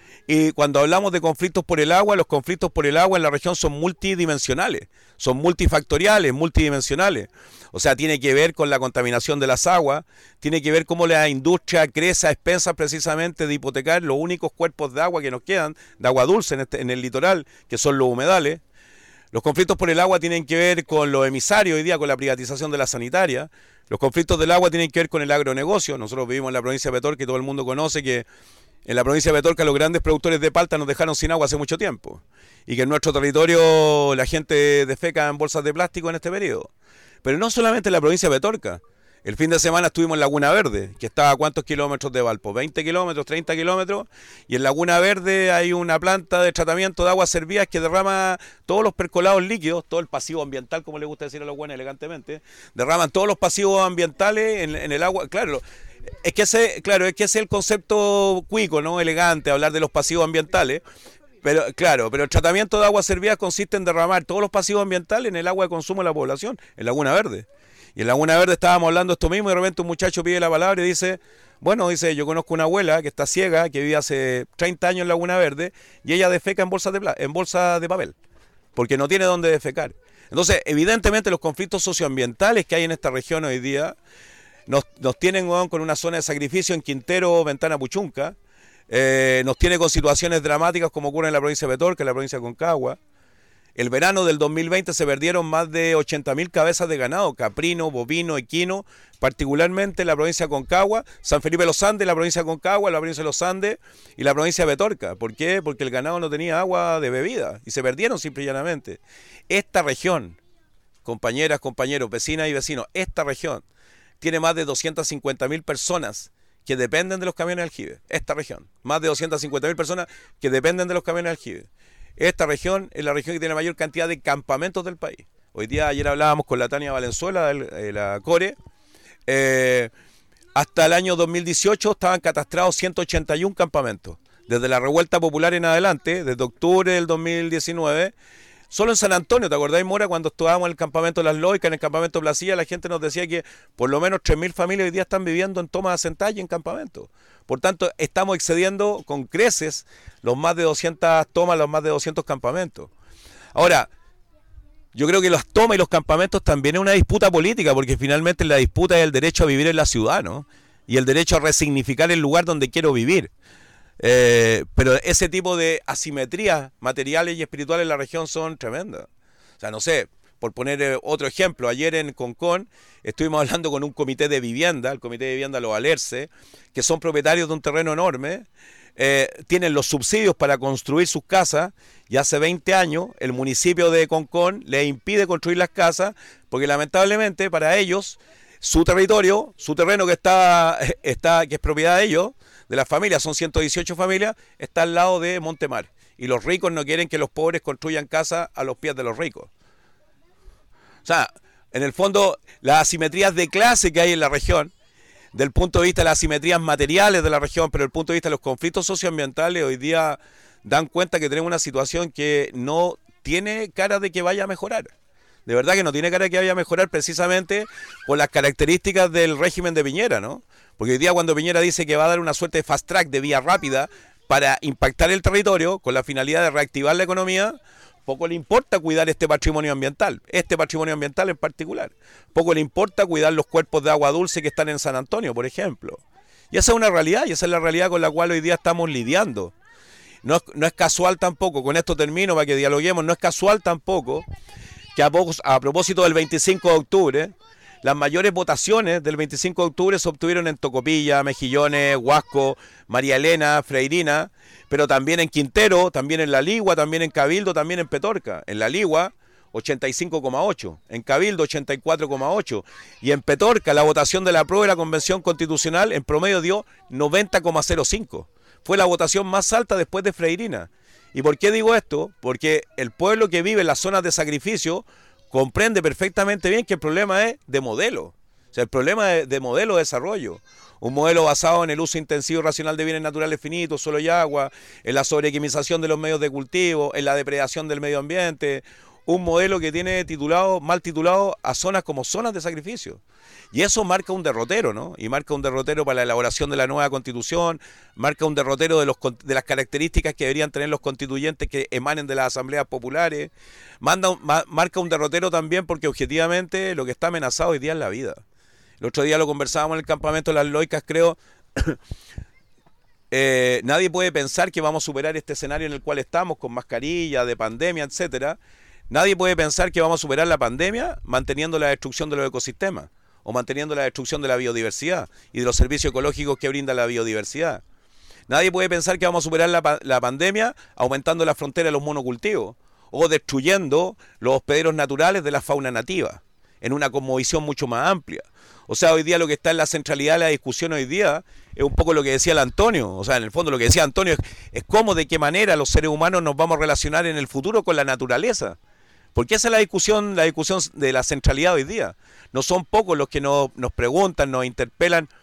Y cuando hablamos de conflictos por el agua, los conflictos por el agua en la región son multidimensionales, son multifactoriales, multidimensionales. O sea, tiene que ver con la contaminación de las aguas, tiene que ver cómo la industria crece a expensas precisamente de hipotecar los únicos cuerpos de agua que nos quedan, de agua dulce en, este, en el litoral, que son los humedales. Los conflictos por el agua tienen que ver con los emisarios hoy día, con la privatización de la sanitaria. Los conflictos del agua tienen que ver con el agronegocio. Nosotros vivimos en la provincia de Petorca, que todo el mundo conoce que en la provincia de Petorca los grandes productores de palta nos dejaron sin agua hace mucho tiempo. Y que en nuestro territorio la gente defeca en bolsas de plástico en este periodo. Pero no solamente en la provincia de Petorca. El fin de semana estuvimos en Laguna Verde, que está a cuántos kilómetros de Valpo, veinte kilómetros, treinta kilómetros, y en Laguna Verde hay una planta de tratamiento de aguas servidas que derrama todos los percolados líquidos, todo el pasivo ambiental, como le gusta decir a los buenos elegantemente, derraman todos los pasivos ambientales en, en el agua. Claro, es que ese, claro, es que ese es el concepto cuico, ¿no? Elegante, hablar de los pasivos ambientales. Pero, claro, pero el tratamiento de aguas servidas consiste en derramar todos los pasivos ambientales en el agua de consumo de la población, en Laguna Verde. Y en Laguna Verde estábamos hablando esto mismo y de repente un muchacho pide la palabra y dice, bueno, dice, yo conozco una abuela que está ciega, que vive hace treinta años en Laguna Verde, y ella defeca en bolsas de, en bolsa de papel, porque no tiene dónde defecar. Entonces, evidentemente los conflictos socioambientales que hay en esta región hoy día nos, nos tienen bueno, con una zona de sacrificio en Quintero, Ventana Puchunca, eh, nos tiene con situaciones dramáticas como ocurre en la provincia de Petorca, en la provincia de Concagua. El verano del dos mil veinte se perdieron más de ochenta mil cabezas de ganado, caprino, bovino, equino, particularmente en la provincia de Concagua, San Felipe de los Andes, la provincia de Concagua, la provincia de los Andes y la provincia de Petorca. ¿Por qué? Porque el ganado no tenía agua de bebida y se perdieron simple y llanamente. Esta región, compañeras, compañeros, vecinas y vecinos, esta región tiene más de doscientas cincuenta mil personas que dependen de los camiones de aljibe. Esta región, más de doscientas cincuenta mil personas que dependen de los camiones de aljibe. Esta región es la región que tiene la mayor cantidad de campamentos del país. Hoy día, ayer hablábamos con la Tania Valenzuela, de la Core. Eh, hasta el año dos mil dieciocho estaban catastrados ciento ochenta y uno campamentos. Desde la revuelta popular en adelante, desde octubre del dos mil diecinueve, solo en San Antonio, ¿te acordáis, Mora? Cuando estábamos en el campamento Las Loicas, en el campamento Placilla, la gente nos decía que por lo menos tres mil familias hoy día están viviendo en tomas asentadas y en campamentos. Por tanto, estamos excediendo con creces los más de doscientas tomas, los más de doscientos campamentos. Ahora, yo creo que las tomas y los campamentos también es una disputa política, porque finalmente la disputa es el derecho a vivir en la ciudad, ¿no? Y el derecho a resignificar el lugar donde quiero vivir. Eh, pero ese tipo de asimetrías materiales y espirituales en la región son tremendas. O sea, no sé, por poner eh, otro ejemplo, ayer en Concón estuvimos hablando con un comité de vivienda, el comité de vivienda Los Alerce, que son propietarios de un terreno enorme, eh, tienen los subsidios para construir sus casas, y hace veinte años el municipio de Concón les impide construir las casas, porque lamentablemente para ellos, su territorio, su terreno que está, está que es propiedad de ellos, de las familias, son ciento dieciocho familias, está al lado de Montemar. Y los ricos no quieren que los pobres construyan casas a los pies de los ricos. O sea, en el fondo, las asimetrías de clase que hay en la región, del punto de vista de las asimetrías materiales de la región, pero del punto de vista de los conflictos socioambientales, hoy día dan cuenta que tenemos una situación que no tiene cara de que vaya a mejorar. De verdad que no tiene cara de que vaya a mejorar precisamente por las características del régimen de Piñera, ¿no? Porque hoy día cuando Piñera dice que va a dar una suerte de fast track, de vía rápida, para impactar el territorio con la finalidad de reactivar la economía, poco le importa cuidar este patrimonio ambiental, este patrimonio ambiental en particular. Poco le importa cuidar los cuerpos de agua dulce que están en San Antonio, por ejemplo. Y esa es una realidad, y esa es la realidad con la cual hoy día estamos lidiando. No es, no es casual tampoco, con esto termino para que dialoguemos, no es casual tampoco que a, a propósito del veinticinco de octubre, las mayores votaciones del veinticinco de octubre se obtuvieron en Tocopilla, Mejillones, Huasco, María Elena, Freirina, pero también en Quintero, también en La Ligua, también en Cabildo, también en Petorca. En La Ligua, ochenta y cinco coma ocho, en Cabildo, ochenta y cuatro coma ocho, y en Petorca la votación de la apruebo de la Convención Constitucional en promedio dio noventa coma cero cinco. Fue la votación más alta después de Freirina. ¿Y por qué digo esto? Porque el pueblo que vive en las zonas de sacrificio comprende perfectamente bien que el problema es de modelo. O sea, el problema es de modelo de desarrollo. Un modelo basado en el uso intensivo y racional de bienes naturales finitos, suelo y agua, en la sobrequimización de los medios de cultivo, en la depredación del medio ambiente. Un modelo que tiene titulado, mal titulado a zonas como zonas de sacrificio. Y eso marca un derrotero, ¿no? Y marca un derrotero para la elaboración de la nueva Constitución, marca un derrotero de, los, de las características que deberían tener los constituyentes que emanen de las asambleas populares. Manda, ma, marca un derrotero también porque objetivamente lo que está amenazado hoy día es la vida. El otro día lo conversábamos en el campamento de Las Loicas, creo. eh, nadie puede pensar que vamos a superar este escenario en el cual estamos, con mascarilla, de pandemia, etcétera. Nadie puede pensar que vamos a superar la pandemia manteniendo la destrucción de los ecosistemas o manteniendo la destrucción de la biodiversidad y de los servicios ecológicos que brinda la biodiversidad. Nadie puede pensar que vamos a superar la, la pandemia aumentando la frontera de los monocultivos o destruyendo los hospederos naturales de la fauna nativa en una cosmovisión mucho más amplia. O sea, hoy día lo que está en la centralidad de la discusión hoy día es un poco lo que decía el Antonio. O sea, en el fondo lo que decía Antonio es, es cómo, de qué manera los seres humanos nos vamos a relacionar en el futuro con la naturaleza. Porque esa es la discusión, la discusión de la centralidad hoy día. No son pocos los que nos, nos preguntan, nos interpelan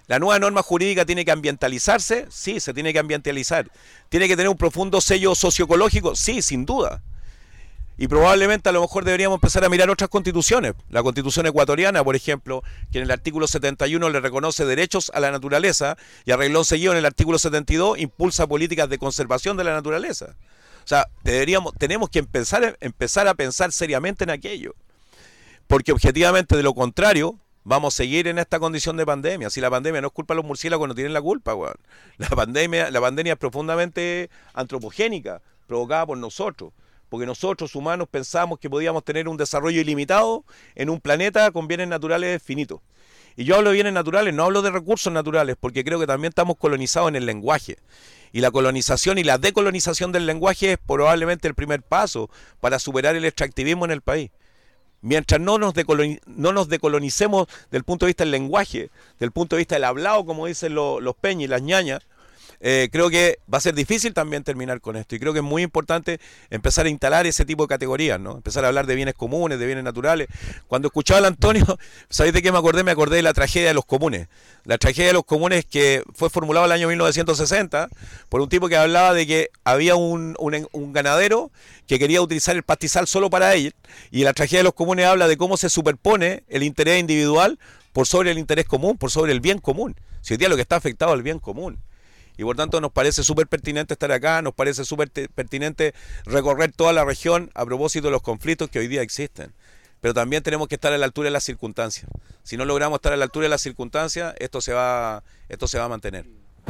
La nueva norma jurídica tiene que ambientalizarse, sí, se tiene que ambientalizar. Tiene que tener un profundo sello socioecológico, sí, sin duda. Y probablemente a lo mejor deberíamos empezar a mirar otras constituciones. La constitución ecuatoriana, por ejemplo, que en el artículo setenta y uno le reconoce derechos a la naturaleza y a renglón seguido en el artículo setenta y dos impulsa políticas de conservación de la naturaleza. O sea, deberíamos, tenemos que empezar, empezar a pensar seriamente en aquello. Porque objetivamente de lo contrario, vamos a seguir en esta condición de pandemia. Si la pandemia no es culpa de los murciélagos, no tienen la culpa, weón. La pandemia, la pandemia es profundamente antropogénica, provocada por nosotros. Porque nosotros humanos pensamos que podíamos tener un desarrollo ilimitado en un planeta con bienes naturales finitos. Y yo hablo de bienes naturales, no hablo de recursos naturales, porque creo que también estamos colonizados en el lenguaje. Y la colonización y la decolonización del lenguaje es probablemente el primer paso para superar el extractivismo en el país. Mientras no nos, decoloni- no nos decolonicemos del punto de vista del lenguaje, del punto de vista del hablado, como dicen lo, los peñas y las ñañas, Eh, creo que va a ser difícil también terminar con esto, y creo que es muy importante empezar a instalar ese tipo de categorías, ¿no? Empezar a hablar de bienes comunes, de bienes naturales. Cuando escuchaba al Antonio, ¿sabéis de qué me acordé? Me acordé de la tragedia de los comunes. La tragedia de los comunes que fue formulada el año mil novecientos sesenta por un tipo que hablaba de que había un, un, un ganadero que quería utilizar el pastizal solo para él, y la tragedia de los comunes habla de cómo se superpone el interés individual por sobre el interés común, por sobre el bien común. Si hoy día lo que está afectado es el bien común. Y por tanto nos parece súper pertinente estar acá, nos parece súper pertinente recorrer toda la región a propósito de los conflictos que hoy día existen. Pero también tenemos que estar a la altura de las circunstancias. Si no logramos estar a la altura de las circunstancias, esto se va, esto se va a mantener.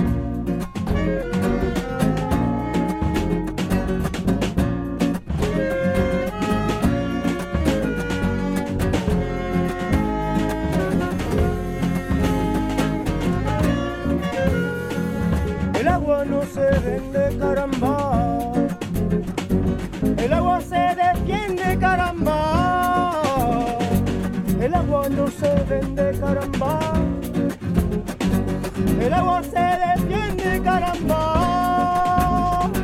El agua no se vende, caramba. El agua se defiende, caramba. El agua no se vende, caramba. El agua se defiende, caramba.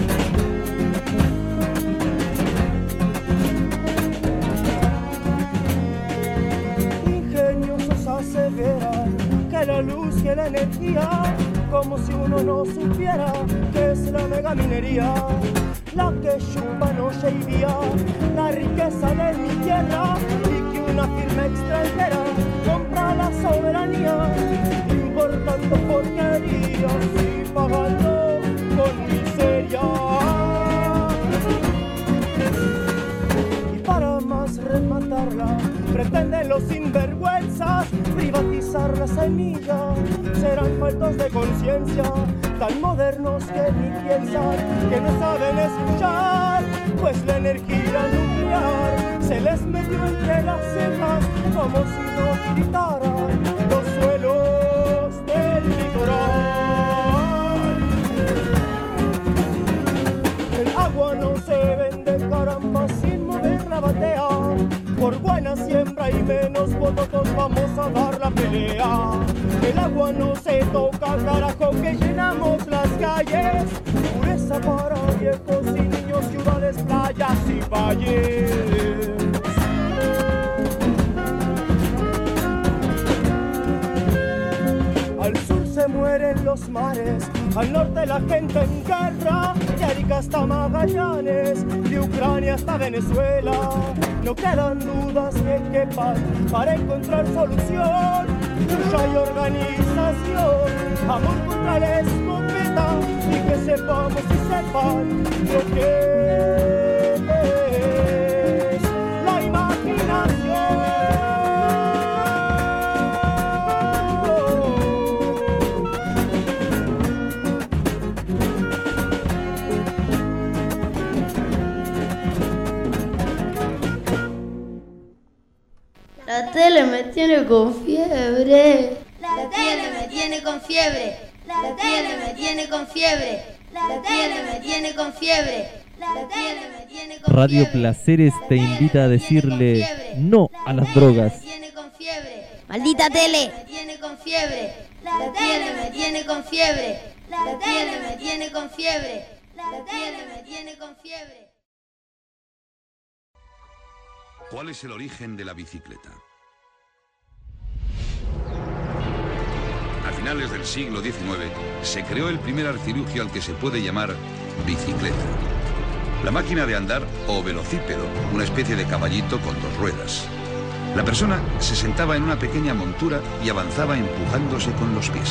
Ingeniosos aseveran que la luz, que la energía, como si uno no supiera que es la megaminería, la que chupa noche y día la riqueza de mi tierra, y que una firma extranjera compra la soberanía, importando porquerías y pagando con miseria. Y para más rematarla, pretenden los sinvergüenzas privatizar la semilla. Serán faltos de conciencia, tan modernos que ni piensan, que no saben escuchar, pues la energía nuclear se les metió entre las cejas, como si no gritaran los suelos del litoral. El agua no se vende, caramba, sin mover la batea. Por buena siembra y menos votos vamos a dar la pelea. El agua no se toca, carajo, que llenamos las calles. Pureza para viejos y niños, ciudades, playas y valles. Al sur se mueren los mares, al norte la gente en guerra, de Arica hasta Magallanes, de Ucrania hasta Venezuela. No quedan dudas que quepan para encontrar solución. Lucha y organización, amor contra la escopeta, y que sepamos y sepan lo que es la imaginación. La tele me tiene con fiebre. La tele me tiene con fiebre. La tele me tiene con fiebre. La tele me tiene con fiebre. La tele me tiene con Radio fiebre. Placeres te invita a decirle no a las drogas. Maldita tele. Me tiene con fiebre. La tele me tiene con fiebre. La tele me tiene con fiebre. La tele me tiene con fiebre. ¿Cuál es el origen de la bicicleta? finales del siglo diecinueve, se creó el primer artilugio al que se puede llamar bicicleta. La máquina de andar o velocípedo, una especie de caballito con dos ruedas. La persona se sentaba en una pequeña montura y avanzaba empujándose con los pies.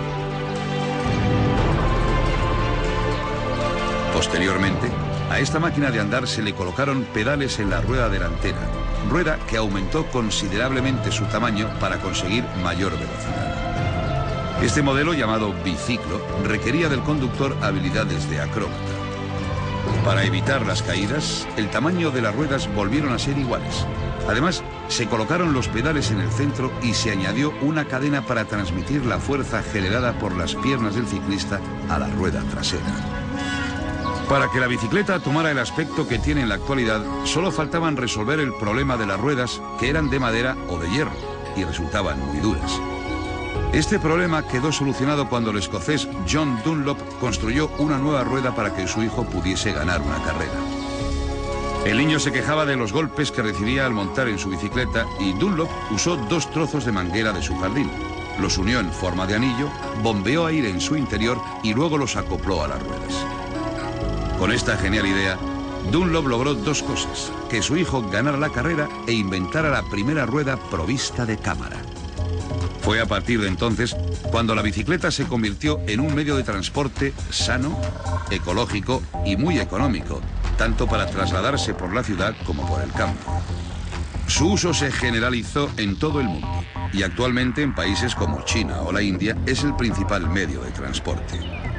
Posteriormente, a esta máquina de andar se le colocaron pedales en la rueda delantera, rueda que aumentó considerablemente su tamaño para conseguir mayor velocidad. Este modelo, llamado biciclo, requería del conductor habilidades de acróbata. Para evitar las caídas, el tamaño de las ruedas volvieron a ser iguales. Además, se colocaron los pedales en el centro y se añadió una cadena para transmitir la fuerza generada por las piernas del ciclista a la rueda trasera. Para que la bicicleta tomara el aspecto que tiene en la actualidad, solo faltaban resolver el problema de las ruedas, que eran de madera o de hierro, y resultaban muy duras. Este problema quedó solucionado cuando el escocés John Dunlop construyó una nueva rueda para que su hijo pudiese ganar una carrera. El niño se quejaba de los golpes que recibía al montar en su bicicleta y Dunlop usó dos trozos de manguera de su jardín. Los unió en forma de anillo, bombeó aire en su interior y luego los acopló a las ruedas. Con esta genial idea, Dunlop logró dos cosas: que su hijo ganara la carrera e inventara la primera rueda provista de cámara. Fue a partir de entonces cuando la bicicleta se convirtió en un medio de transporte sano, ecológico y muy económico, tanto para trasladarse por la ciudad como por el campo. Su uso se generalizó en todo el mundo y actualmente en países como China o la India es el principal medio de transporte.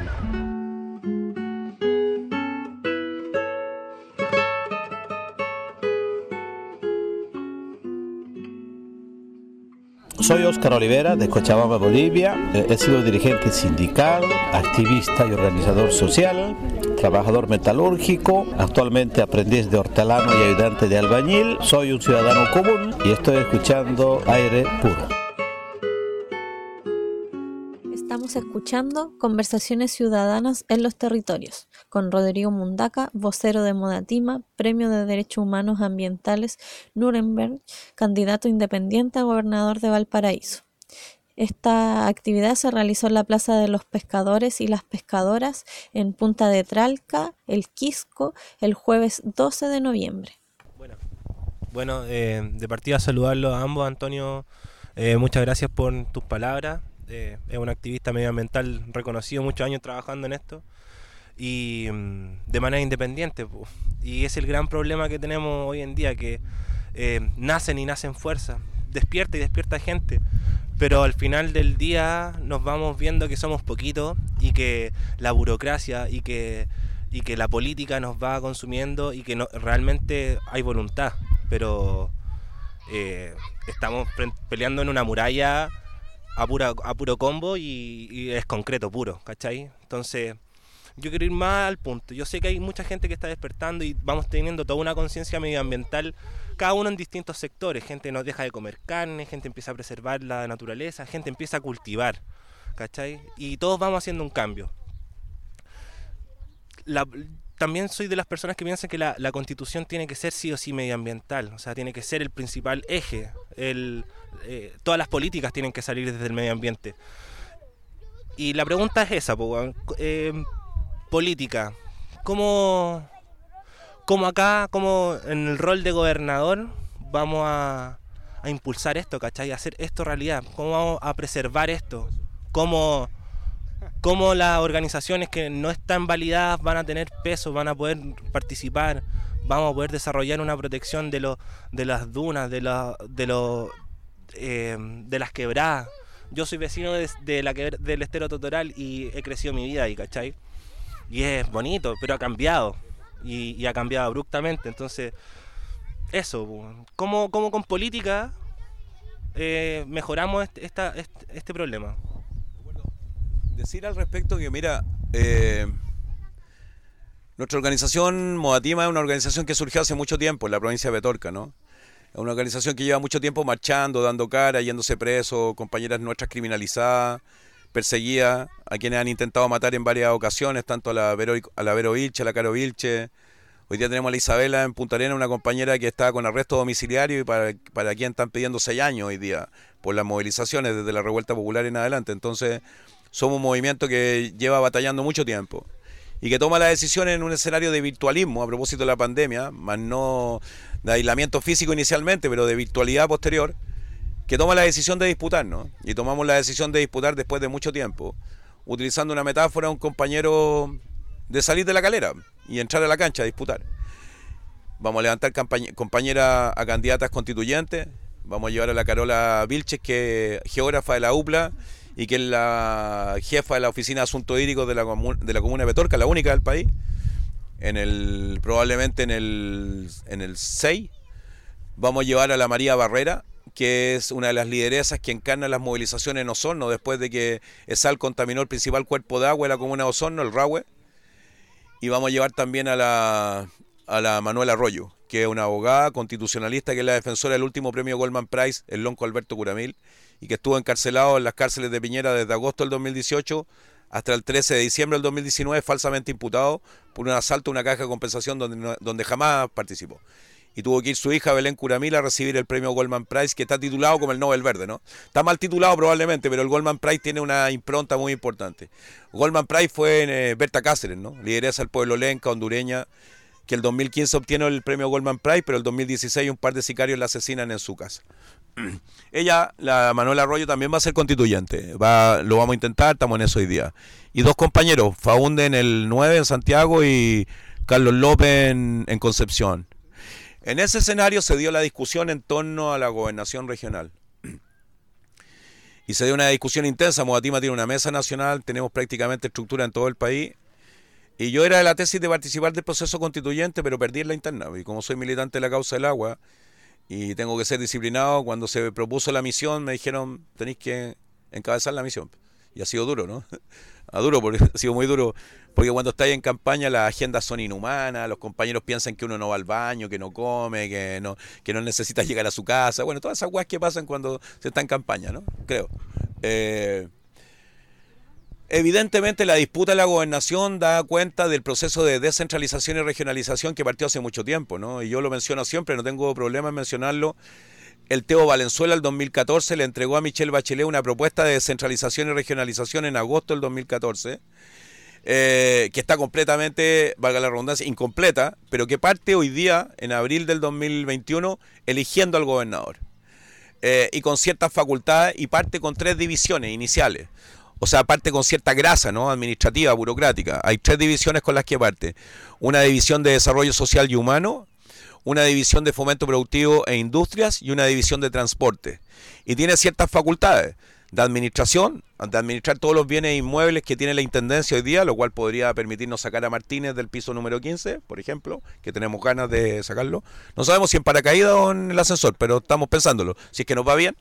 Soy Óscar Olivera, de Cochabamba, Bolivia. He sido dirigente sindical, activista y organizador social, trabajador metalúrgico, actualmente aprendiz de hortelano y ayudante de albañil. Soy un ciudadano común y estoy escuchando Aire Puro. Estamos escuchando Conversaciones Ciudadanas en los Territorios, con Rodrigo Mundaca, vocero de Modatima, Premio de Derechos Humanos Ambientales Nuremberg, candidato independiente a gobernador de Valparaíso. Esta actividad se realizó en la Plaza de los Pescadores y las Pescadoras en Punta de Tralca, El Quisco, el jueves doce de noviembre. Bueno, bueno eh, de partida saludarlos a ambos. Antonio, eh, muchas gracias por tus palabras. Eh, es un activista medioambiental reconocido, muchos años trabajando en esto y mm, de manera independiente, pues. Y es el gran problema que tenemos hoy en día, que eh, nacen y nacen fuerzas, despierta y despierta gente, pero al final del día nos vamos viendo que somos poquitos y que la burocracia y que, y que la política nos va consumiendo y que no, realmente hay voluntad, pero eh, estamos peleando en una muralla a, pura, a puro combo y, y es concreto puro, ¿cachai? Entonces yo quiero ir más al punto. Yo sé que hay mucha gente que está despertando y vamos teniendo toda una conciencia medioambiental, cada uno en distintos sectores. Gente no deja de comer carne, gente empieza a preservar la naturaleza, gente empieza a cultivar, ¿cachai? Y todos vamos haciendo un cambio. La, también soy de las personas que piensan que la, la Constitución tiene que ser sí o sí medioambiental, o sea, tiene que ser el principal eje, el, eh, todas las políticas tienen que salir desde el medio ambiente. Y la pregunta es esa, pues, eh, política, ¿cómo, cómo acá, cómo en el rol de gobernador vamos a, a impulsar esto, ¿cachai? A hacer esto realidad, ¿cómo vamos a preservar esto? ¿Cómo... cómo las organizaciones que no están validadas van a tener peso, van a poder participar, vamos a poder desarrollar una protección de, lo, de las dunas, de, la, de, lo, eh, de las quebradas? Yo soy vecino de, de la quebra, del Estero Totoral y he crecido mi vida ahí, ¿cachai? Y es bonito, pero ha cambiado, y, y ha cambiado abruptamente. Entonces, eso, ¿cómo, cómo con política eh, mejoramos este, esta, este, este problema? Decir al respecto que, mira, eh, nuestra organización Modatima es una organización que surgió hace mucho tiempo en la provincia de Petorca, ¿no? Es una organización que lleva mucho tiempo marchando, dando cara, yéndose presos, compañeras nuestras criminalizadas, perseguidas, a quienes han intentado matar en varias ocasiones, tanto a la Vero, a la Vero Vilche, a la Caro Vilche. Hoy día tenemos a la Isabela en Punta Arenas, una compañera que está con arresto domiciliario y para, para quien están pidiendo seis años hoy día por las movilizaciones desde la revuelta popular en adelante. Entonces somos un movimiento que lleva batallando mucho tiempo y que toma la decisión en un escenario de virtualismo a propósito de la pandemia, más no de aislamiento físico inicialmente, pero de virtualidad posterior, que toma la decisión de disputar, ¿no? Y tomamos la decisión de disputar después de mucho tiempo, utilizando una metáfora, un compañero de salir de la calera y entrar a la cancha a disputar. Vamos a levantar compañeras a candidatas constituyentes, vamos a llevar a la Carola Vilches, que es geógrafa de la U P L A y que es la jefa de la Oficina de Asuntos Hídricos de la, de la Comuna de Petorca, la única del país, en el, probablemente en el, en el seis. Vamos a llevar a la María Barrera, que es una de las lideresas que encarna las movilizaciones en Osorno, después de que ESAL contaminó el principal cuerpo de agua de la comuna de Osorno, el Rahue. Y vamos a llevar también a la, a la Manuela Arroyo, que es una abogada constitucionalista, que es la defensora del último premio Goldman Prize, el lonco Alberto Curamil, y que estuvo encarcelado en las cárceles de Piñera desde agosto del dos mil dieciocho hasta el trece de diciembre del dos mil diecinueve, falsamente imputado por un asalto a una caja de compensación donde, no, donde jamás participó. Y tuvo que ir su hija Belén Curamil a recibir el premio Goldman Prize, que está titulado como el Nobel Verde, ¿no? Está mal titulado probablemente, pero el Goldman Prize tiene una impronta muy importante. Goldman Prize fue en eh, Berta Cáceres, ¿no? Lideresa del pueblo lenca, hondureña, que el dos mil quince obtiene el premio Goldman Prize, pero el dos mil dieciséis un par de sicarios la asesinan en su casa. Ella, la Manuela Arroyo, también va a ser constituyente. Va, lo vamos a intentar, estamos en eso hoy día. Y dos compañeros, Faunde en el nueve en Santiago y Carlos López en, en Concepción. En ese escenario se dio la discusión en torno a la gobernación regional. Y se dio una discusión intensa. Modatima tiene una mesa nacional, tenemos prácticamente estructura en todo el país. Y yo era de la tesis de participar del proceso constituyente, pero perdí en la interna. Y como soy militante de la causa del agua y tengo que ser disciplinado, cuando se propuso la misión me dijeron, tenéis que encabezar la misión. Y ha sido duro, ¿no? Ha duro, porque ha sido muy duro. Porque cuando estáis en campaña las agendas son inhumanas, los compañeros piensan que uno no va al baño, que no come, que no, que no necesita llegar a su casa. Bueno, todas esas cosas que pasan cuando se está en campaña, ¿no? Creo. Eh, evidentemente la disputa de la gobernación da cuenta del proceso de descentralización y regionalización que partió hace mucho tiempo, ¿no? Y yo lo menciono siempre, no tengo problema en mencionarlo. El Teo Valenzuela, el dos mil catorce, le entregó a Michelle Bachelet una propuesta de descentralización y regionalización en agosto del dos mil catorce, eh, que está completamente, valga la redundancia, incompleta, pero que parte hoy día, en abril del dos mil veintiuno, eligiendo al gobernador. Eh, y con ciertas facultades, y parte con tres divisiones iniciales. O sea, parte con cierta grasa, ¿no? Administrativa, burocrática. Hay tres divisiones con las que parte. Una división de desarrollo social y humano, una división de fomento productivo e industrias y una división de transporte. Y tiene ciertas facultades de administración, de administrar todos los bienes inmuebles que tiene la Intendencia hoy día, lo cual podría permitirnos sacar a Martínez del piso número quince, por ejemplo, que tenemos ganas de sacarlo. No sabemos si en paracaídas o en el ascensor, pero estamos pensándolo. Si es que nos va bien.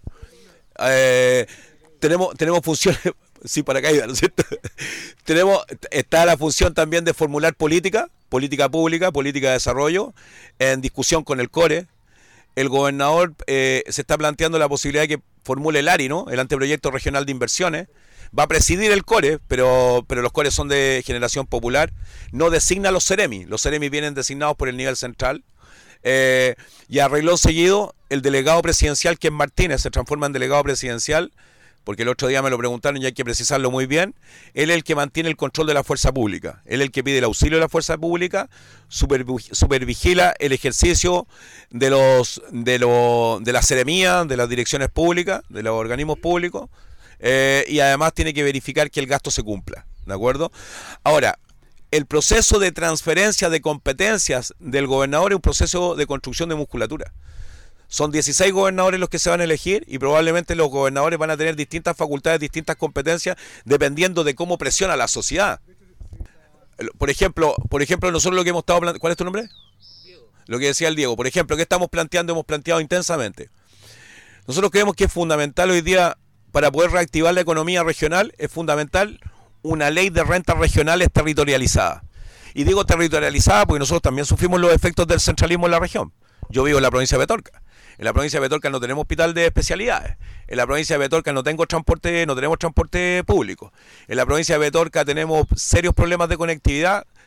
Eh, tenemos, tenemos funciones... Sí, paracaídas, ¿no es cierto? Tenemos, está la función también de formular política, política pública, política de desarrollo, en discusión con el CORE. El gobernador eh, se está planteando la posibilidad de que formule el A R I, ¿no? El Anteproyecto Regional de Inversiones. Va a presidir el CORE, pero, pero los CORE son de generación popular. No designa los CEREMI. Los CEREMI vienen designados por el nivel central. Eh, y arregló seguido el delegado presidencial, que es Martínez, se transforma en delegado presidencial, porque el otro día me lo preguntaron y hay que precisarlo muy bien. Él es el que mantiene el control de la fuerza pública, él es el que pide el auxilio de la fuerza pública, supervigila el ejercicio de los de, lo, de la seremía, de las direcciones públicas, de los organismos públicos, eh, y además tiene que verificar que el gasto se cumpla, ¿de acuerdo? Ahora, el proceso de transferencia de competencias del gobernador es un proceso de construcción de musculatura. Son dieciséis gobernadores los que se van a elegir y probablemente los gobernadores van a tener distintas facultades, distintas competencias, dependiendo de cómo presiona la sociedad. Por ejemplo, por ejemplo nosotros lo que hemos estado planteando... ¿Cuál es tu nombre? Diego. Lo que decía el Diego. Por ejemplo, ¿qué estamos planteando? Hemos planteado intensamente. Nosotros creemos que es fundamental hoy día, para poder reactivar la economía regional, es fundamental una ley de rentas regionales territorializada. Y digo territorializada porque nosotros también sufrimos los efectos del centralismo en la región. Yo vivo en la provincia de Petorca. En la provincia de Petorca no tenemos hospital de especialidades. En la provincia de Petorca no tengo transporte, no tenemos transporte público. En la provincia de Petorca tenemos serios problemas de conectividad,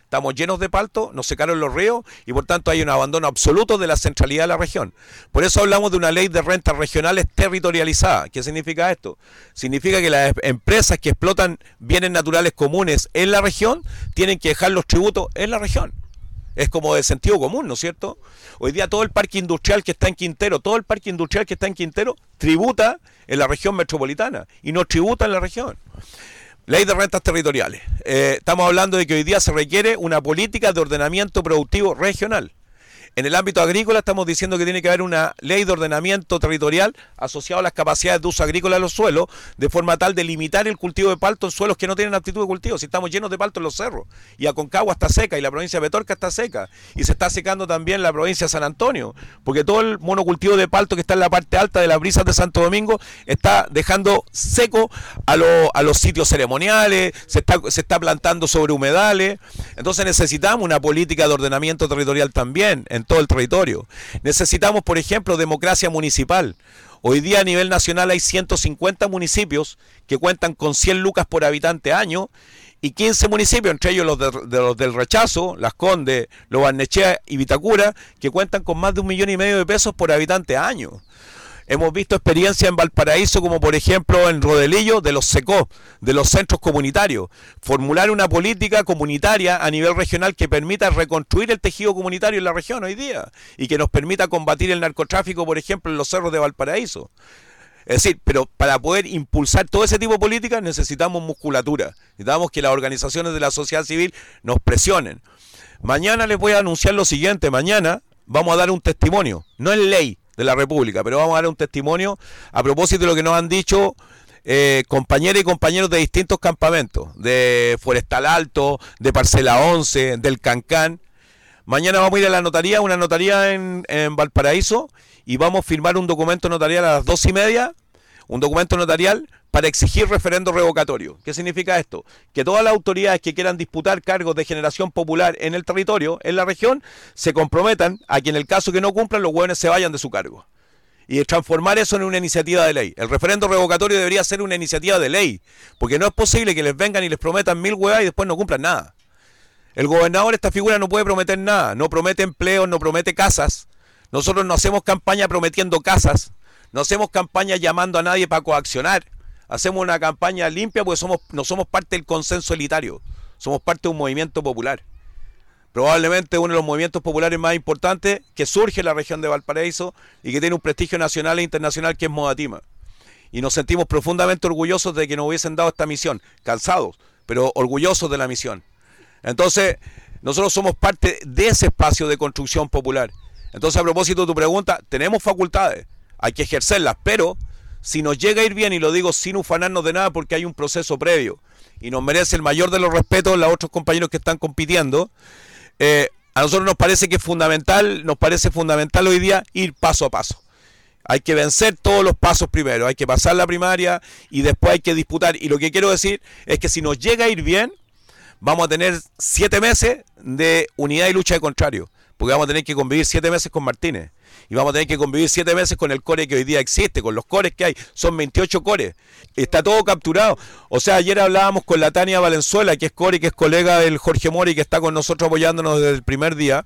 Estamos llenos de palto, nos secaron los ríos y por tanto hay un abandono absoluto de la centralidad de la región. Por eso hablamos de una ley de rentas regionales territorializada. ¿Qué significa esto? Significa que las empresas que explotan bienes naturales comunes en la región tienen que dejar los tributos en la región. Es como de sentido común, ¿no es cierto? Hoy día todo el parque industrial que está en Quintero, todo el parque industrial que está en Quintero tributa en la región metropolitana y no tributa en la región. Ley de rentas territoriales. Eh, estamos hablando de que hoy día se requiere una política de ordenamiento productivo regional. En el ámbito agrícola estamos diciendo que tiene que haber una ley de ordenamiento territorial asociado a las capacidades de uso agrícola de los suelos, de forma tal de limitar el cultivo de palto en suelos que no tienen aptitud de cultivo. Si estamos llenos de palto en los cerros, y Aconcagua está seca, y la provincia de Petorca está seca, y se está secando también la provincia de San Antonio, porque todo el monocultivo de palto que está en la parte alta de las brisas de Santo Domingo está dejando seco a, lo, a los sitios ceremoniales, se está, se está plantando sobre humedales. Entonces necesitamos una política de ordenamiento territorial también en todo el territorio. Necesitamos, por ejemplo, democracia municipal. Hoy día a nivel nacional hay ciento cincuenta municipios que cuentan con cien lucas por habitante año y quince municipios, entre ellos los, de, de los del Rechazo, Las Condes, Lo Barnechea y Vitacura, que cuentan con más de un millón y medio de pesos por habitante año. Hemos visto experiencias en Valparaíso, como por ejemplo en Rodelillo, de los SECO, de los centros comunitarios. Formular una política comunitaria a nivel regional que permita reconstruir el tejido comunitario en la región hoy día y que nos permita combatir el narcotráfico, por ejemplo, en los cerros de Valparaíso. Es decir, pero para poder impulsar todo ese tipo de políticas necesitamos musculatura. Necesitamos que las organizaciones de la sociedad civil nos presionen. Mañana les voy a anunciar lo siguiente. Mañana vamos a dar un testimonio. No es ley de la República, pero vamos a dar un testimonio a propósito de lo que nos han dicho eh, compañeras y compañeros de distintos campamentos, de Forestal Alto, de Parcela once, del Cancán. Mañana vamos a ir a la notaría, una notaría en, en Valparaíso, y vamos a firmar un documento notarial a las dos y media, un documento notarial para exigir referendo revocatorio. ¿Qué significa esto? Que todas las autoridades que quieran disputar cargos de generación popular en el territorio, en la región, se comprometan a que en el caso que no cumplan, los hueones se vayan de su cargo. Y transformar eso en una iniciativa de ley. El referendo revocatorio debería ser una iniciativa de ley, porque no es posible que les vengan y les prometan mil huevas y después no cumplan nada. El gobernador, esta figura, no puede prometer nada. No promete empleos, no promete casas. Nosotros no hacemos campaña prometiendo casas. No hacemos campaña llamando a nadie para coaccionar. Hacemos una campaña limpia porque somos, no somos parte del consenso elitario, somos parte de un movimiento popular. Probablemente uno de los movimientos populares más importantes que surge en la región de Valparaíso y que tiene un prestigio nacional e internacional, que es Modatima. Y nos sentimos profundamente orgullosos de que nos hubiesen dado esta misión, cansados, pero orgullosos de la misión. Entonces, nosotros somos parte de ese espacio de construcción popular. Entonces, a propósito de tu pregunta, tenemos facultades, hay que ejercerlas, pero si nos llega a ir bien, y lo digo sin ufanarnos de nada porque hay un proceso previo y nos merece el mayor de los respetos los otros compañeros que están compitiendo, eh, a nosotros nos parece que es fundamental, nos parece fundamental hoy día ir paso a paso. Hay que vencer todos los pasos primero, hay que pasar la primaria y después hay que disputar. Y lo que quiero decir es que si nos llega a ir bien, vamos a tener siete meses de unidad y lucha de contrario, porque vamos a tener que convivir siete meses con Martínez. Y vamos a tener que convivir siete meses con el core que hoy día existe, con los cores que hay. Son veintiocho cores. Está todo capturado. O sea, ayer hablábamos con la Tania Valenzuela, que es core, que es colega del Jorge Mori, que está con nosotros apoyándonos desde el primer día.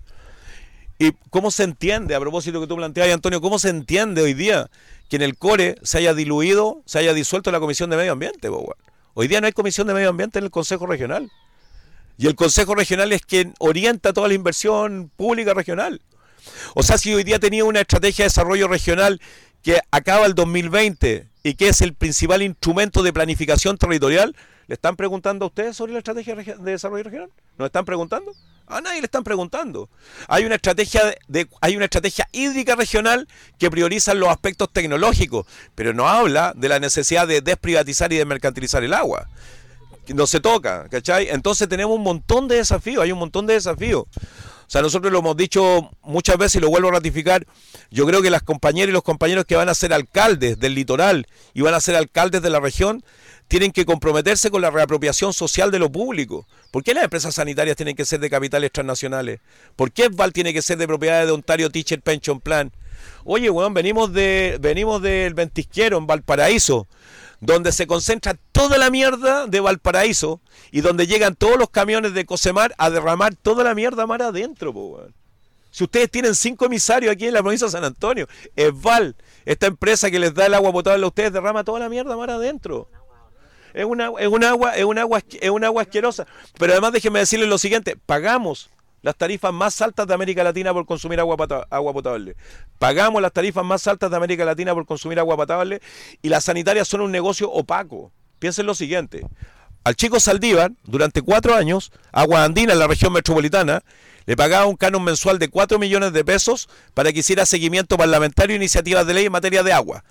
¿Y cómo se entiende, a propósito que tú planteabas, Antonio, cómo se entiende hoy día que en el core se haya diluido, se haya disuelto la Comisión de Medio Ambiente? Bo, hoy día no hay Comisión de Medio Ambiente en el Consejo Regional. Y el Consejo Regional es quien orienta toda la inversión pública regional. O sea, si hoy día tenía una estrategia de desarrollo regional que acaba el dos mil veinte y que es el principal instrumento de planificación territorial, ¿le están preguntando a ustedes sobre la estrategia de desarrollo regional? ¿Nos están preguntando? A nadie le están preguntando. Hay una estrategia de, de, hay una estrategia hídrica regional que prioriza los aspectos tecnológicos, pero no habla de la necesidad de desprivatizar y desmercantilizar el agua. No se toca, ¿cachai? Entonces tenemos un montón de desafíos, hay un montón de desafíos. O sea, nosotros lo hemos dicho muchas veces y lo vuelvo a ratificar. Yo creo que las compañeras y los compañeros que van a ser alcaldes del litoral y van a ser alcaldes de la región tienen que comprometerse con la reapropiación social de lo público. ¿Por qué las empresas sanitarias tienen que ser de capitales transnacionales? ¿Por qué ESVAL tiene que ser de propiedad de Ontario Teacher Pension Plan? Oye, weón, venimos de venimos del Ventisquero, en Valparaíso, donde se concentra toda la mierda de Valparaíso y donde llegan todos los camiones de Cosemar a derramar toda la mierda mar adentro, po, weón. Si ustedes tienen cinco emisarios aquí en la provincia de San Antonio, Esval, esta empresa que les da el agua potable a ustedes, derrama toda la mierda mar adentro. Es una, es un agua, es un agua, es un agua asquerosa. Pero además déjenme decirles lo siguiente, pagamos las tarifas más altas de América Latina por consumir agua, pata, agua potable. Pagamos las tarifas más altas de América Latina por consumir agua potable y las sanitarias son un negocio opaco. Piensen lo siguiente. Al chico Saldívar, durante cuatro años, Agua Andina en la región metropolitana, le pagaba un canon mensual de cuatro millones de pesos para que hiciera seguimiento parlamentario e iniciativas de ley en materia de agua.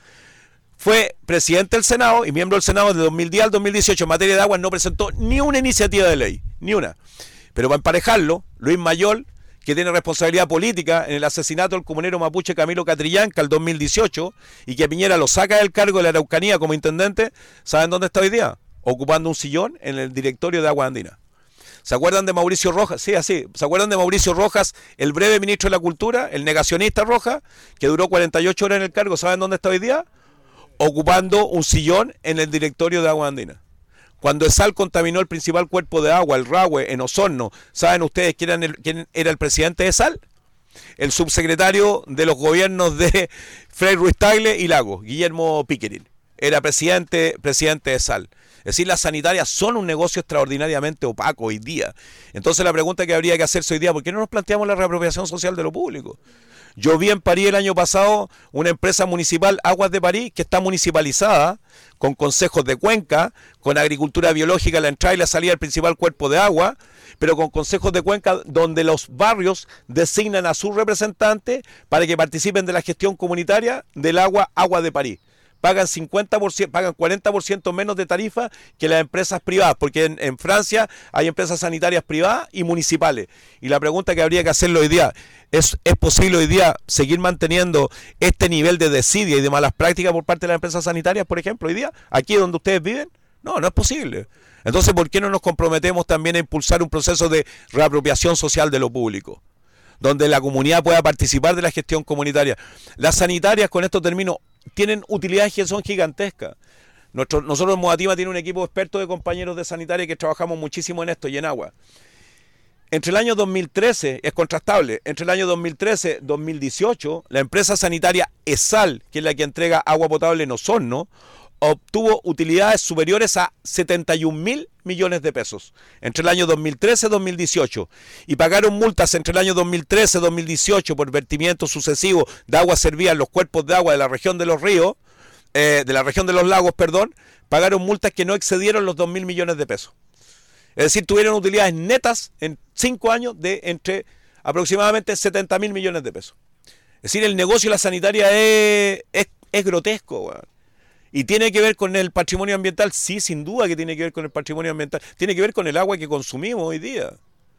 Fue presidente del Senado y miembro del Senado de dos mil diez al dos mil dieciocho en materia de agua, no presentó ni una iniciativa de ley, ni una. Pero para emparejarlo, Luis Mayol, que tiene responsabilidad política en el asesinato del comunero mapuche Camilo Catrillanca el dos mil dieciocho y que Piñera lo saca del cargo de la Araucanía como intendente, ¿saben dónde está hoy día? Ocupando un sillón en el directorio de Agua Andina. ¿Se acuerdan de Mauricio Rojas? Sí, así. ¿Se acuerdan de Mauricio Rojas, el breve ministro de la Cultura, el negacionista Rojas, que duró cuarenta y ocho horas en el cargo? ¿Saben dónde está hoy día? Ocupando un sillón en el directorio de Agua Andina. Cuando ESAL contaminó el principal cuerpo de agua, el Rahue, en Osorno, ¿saben ustedes quién era el, quién era el presidente de ESAL? El subsecretario de los gobiernos de Frei Ruiz Tagle y Lagos, Guillermo Piquerín. Era presidente, presidente de ESAL. Es decir, las sanitarias son un negocio extraordinariamente opaco hoy día. Entonces la pregunta que habría que hacerse hoy día, ¿por qué no nos planteamos la reapropiación social de lo público? Yo vi en París el año pasado una empresa municipal, Aguas de París, que está municipalizada, con consejos de cuenca, con agricultura biológica, la entrada y la salida del principal cuerpo de agua, pero con consejos de cuenca donde los barrios designan a sus representantes para que participen de la gestión comunitaria del agua, Aguas de París. Pagan cincuenta por ciento, pagan cuarenta por ciento menos de tarifa que las empresas privadas, porque en, en Francia hay empresas sanitarias privadas y municipales. Y la pregunta que habría que hacerle hoy día, ¿es, ¿es posible hoy día seguir manteniendo este nivel de desidia y de malas prácticas por parte de las empresas sanitarias, por ejemplo, hoy día, aquí donde ustedes viven? No, no es posible. Entonces, ¿por qué no nos comprometemos también a impulsar un proceso de reapropiación social de lo público, donde la comunidad pueda participar de la gestión comunitaria? Las sanitarias, con esto termino, tienen utilidades que son gigantescas. Nuestro, nosotros en Modatima tiene un equipo experto de compañeros de sanitaria que trabajamos muchísimo en esto y en agua. Entre el año dos mil trece, es contrastable, entre el año dos mil trece y dos mil dieciocho, la empresa sanitaria ESAL, que es la que entrega agua potable en Osorno, obtuvo utilidades superiores a setenta y un mil millones de pesos entre el año dos mil trece y dos mil dieciocho, y pagaron multas entre el año dos mil trece y dos mil dieciocho por vertimientos sucesivos de agua servida en los cuerpos de agua de la región de los ríos, eh, de la región de los lagos, perdón, pagaron multas que no excedieron los dos mil millones de pesos. Es decir, tuvieron utilidades netas en cinco años de entre aproximadamente setenta mil millones de pesos. Es decir, el negocio de la sanitaria es, es, es grotesco, weón. ¿Y tiene que ver con el patrimonio ambiental? Sí, sin duda que tiene que ver con el patrimonio ambiental. Tiene que ver con el agua que consumimos hoy día.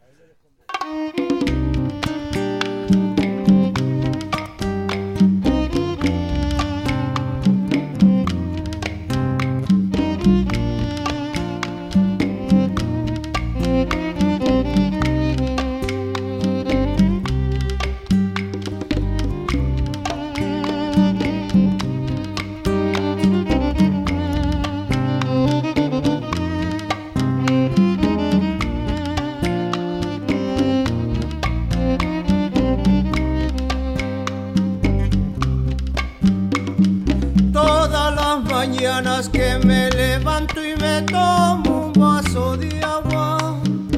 Mañanas que me levanto y me tomo un vaso de agua,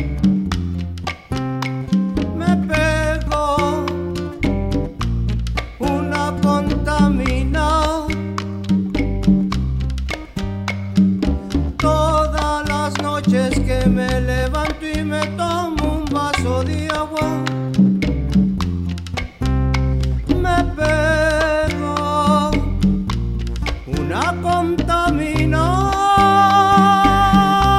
me pego una contaminada. Todas las noches que me levanto y me tomo un vaso de agua, me pego una contaminada.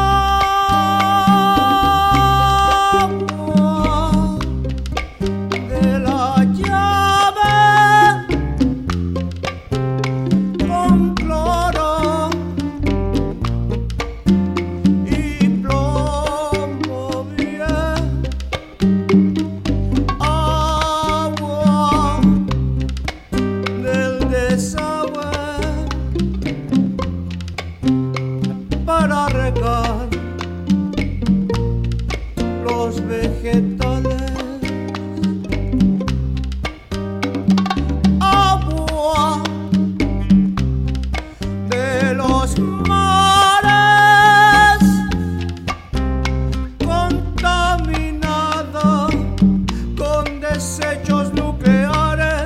para regar los vegetales. Agua de los mares contaminada con desechos nucleares.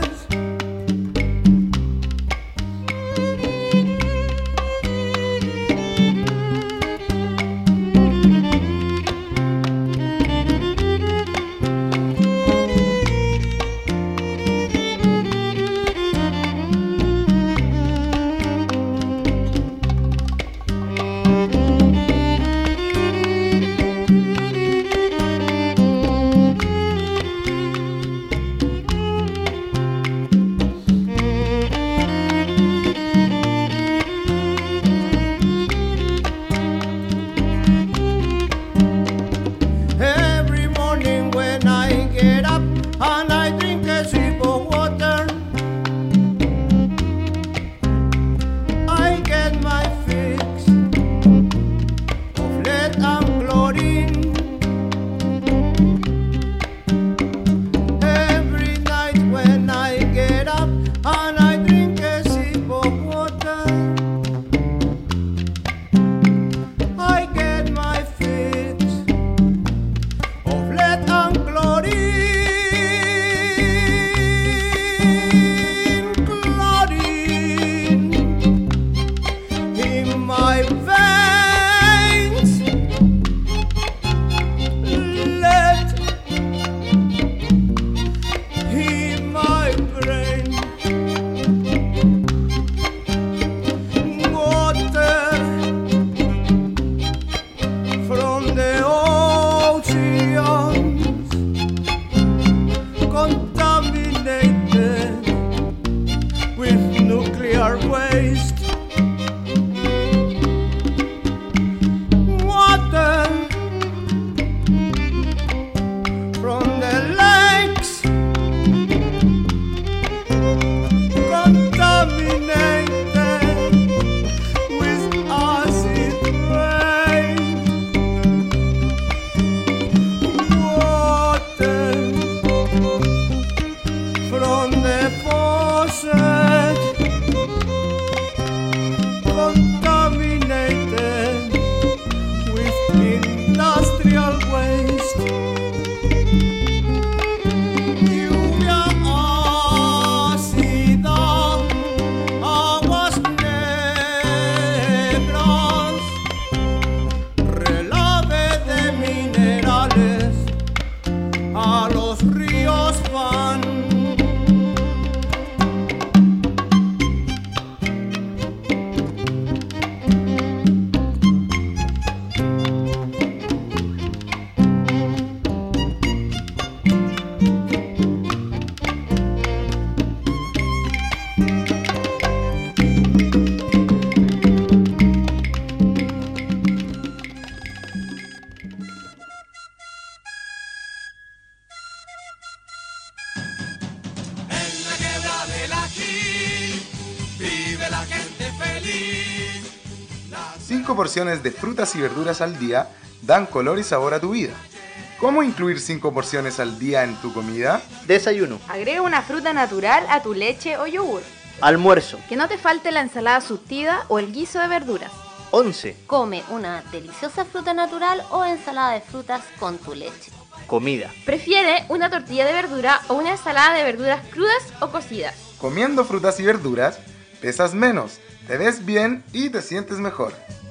cinco porciones de frutas y verduras al día dan color y sabor a tu vida. ¿Cómo incluir cinco porciones al día en tu comida? Desayuno. Agrega una fruta natural a tu leche o yogur. Almuerzo. Que no te falte la ensalada surtida o el guiso de verduras. Once. Come una deliciosa fruta natural o ensalada de frutas con tu leche. Comida. Prefiere una tortilla de verdura o una ensalada de verduras crudas o cocidas. Comiendo frutas y verduras, pesas menos, te ves bien y te sientes mejor.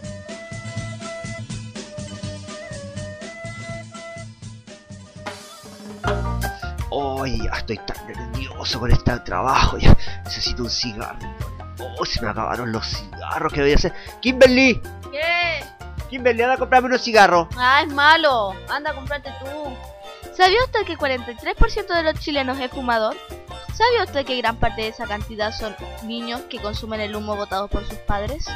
Oye, ya estoy tan nervioso con este trabajo, ya necesito un cigarro. Oh, se me acabaron los cigarros, ¿qué voy a hacer? ¡Kimberly! ¿Qué? Kimberly, anda a comprarme unos cigarros. Ah, es malo, anda a comprarte tú. ¿Sabía usted que cuarenta y tres por ciento de los chilenos es fumador? ¿Sabía usted que gran parte de esa cantidad son niños que consumen el humo botado por sus padres?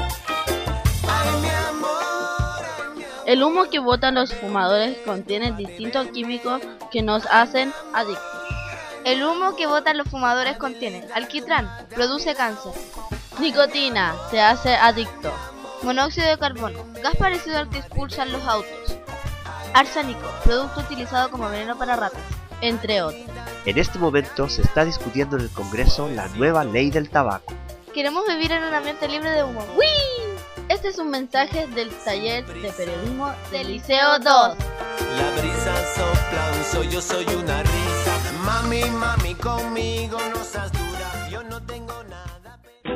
El humo que botan los fumadores contiene distintos químicos que nos hacen adictos. El humo que botan los fumadores contiene alquitrán, produce cáncer. Nicotina, te hace adicto. monóxido de carbono, gas parecido al que expulsan los autos, arsénico, producto utilizado como veneno para ratas, entre otros. En este momento se está discutiendo en el Congreso la nueva ley del tabaco. Queremos vivir en un ambiente libre de humo. ¡Wii! Este es un mensaje del taller de periodismo del Liceo dos. La brisa sopla un soy, yo soy una risa. Mami, mami, conmigo no seas dura, yo no tengo nada.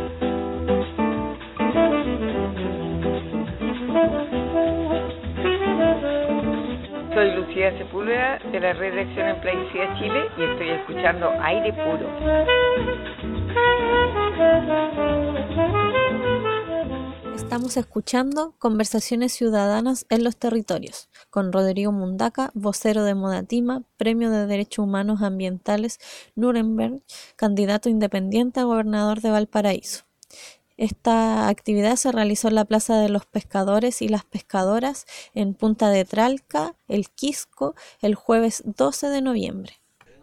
Soy Lucía Sepúlveda de la Red de Acción en Plaguicida Chile y estoy escuchando Aire Puro. Estamos escuchando Conversaciones Ciudadanas en los Territorios, con Rodrigo Mundaca, vocero de Modatima, Premio de Derechos Humanos Ambientales Nuremberg, candidato independiente a gobernador de Valparaíso. Esta actividad se realizó en la Plaza de los Pescadores y las Pescadoras en Punta de Tralca, El Quisco, el jueves doce de noviembre.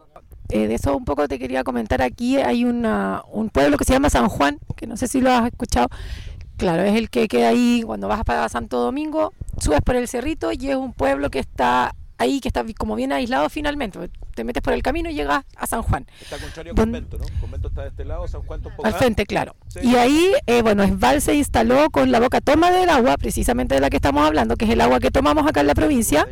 Eh, de eso un poco te quería comentar. Aquí hay una, un pueblo que se llama San Juan, que no sé si lo has escuchado. Claro, es el que queda ahí cuando vas para Santo Domingo, subes por el cerrito y es un pueblo que está ahí, que está como bien aislado finalmente. Te metes por el camino y llegas a San Juan. Está contrario a Convento, ¿no? Convento está de este lado, San Juan está un poco al frente, claro. Sí. Y ahí, eh, bueno, Esval se instaló con la boca toma del agua, precisamente de la que estamos hablando, que es el agua que tomamos acá en la provincia.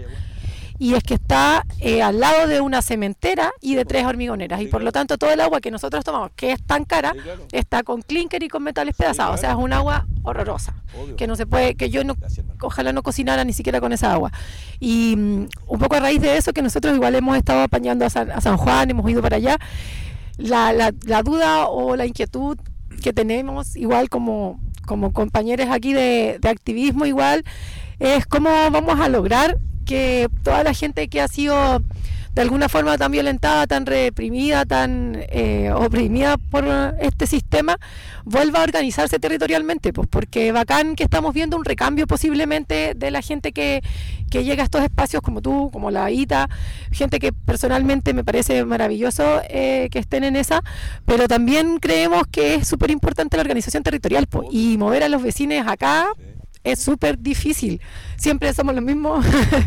Y es que está eh, al lado de una cementera y de tres hormigoneras. Y por lo tanto todo el agua que nosotros tomamos, que es tan cara, está con clínker y con metales pedazados. O sea, es un agua horrorosa. Que no se puede, que yo no, ojalá no cocinara ni siquiera con esa agua. Y um, un poco a raíz de eso, que nosotros igual hemos estado apañando a San, a San Juan, hemos ido para allá, la, la, la duda o la inquietud que tenemos, igual como, como compañeros aquí de, de activismo, igual, es cómo vamos a lograr que toda la gente que ha sido de alguna forma tan violentada, tan reprimida, tan eh, oprimida por este sistema, vuelva a organizarse territorialmente, pues porque bacán que estamos viendo un recambio posiblemente de la gente que, que llega a estos espacios como tú, como la Ita, gente que personalmente me parece maravilloso eh, que estén en esa, pero también creemos que es súper importante la organización territorial, pues, y mover a los vecinos acá es súper difícil, siempre somos los mismos,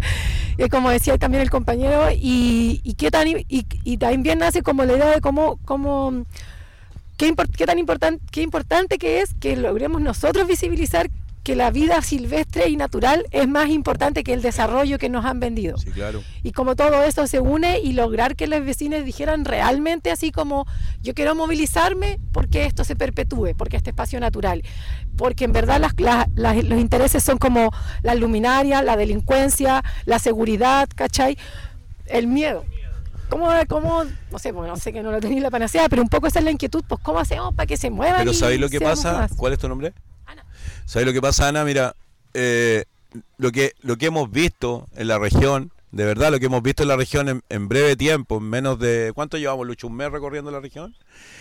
como decía también el compañero, y, y, qué tan, y, y también nace como la idea de cómo, cómo qué, import, qué tan importante, qué importante que es que logremos nosotros visibilizar que la vida silvestre y natural es más importante que el desarrollo que nos han vendido. Sí, claro. Y como todo eso se une y lograr que los vecinos dijeran realmente así como yo quiero movilizarme porque esto se perpetúe, porque este espacio natural, porque en verdad las, las, las, los intereses son como la luminaria, la delincuencia, la seguridad, ¿cachai? El miedo. ¿Cómo, cómo, no sé, pues no sé que no lo tenéis la panacea, pero un poco esa es la inquietud, pues cómo hacemos para que se muevan. Pero ¿sabéis lo que pasa? Más? ¿Cuál es tu nombre? ¿Sabes lo que pasa, Ana? Mira, eh, lo que lo que hemos visto en la región, de verdad, lo que hemos visto en la región en, en breve tiempo, en menos de... ¿Cuánto llevamos, Lucho? ¿Un mes recorriendo la región?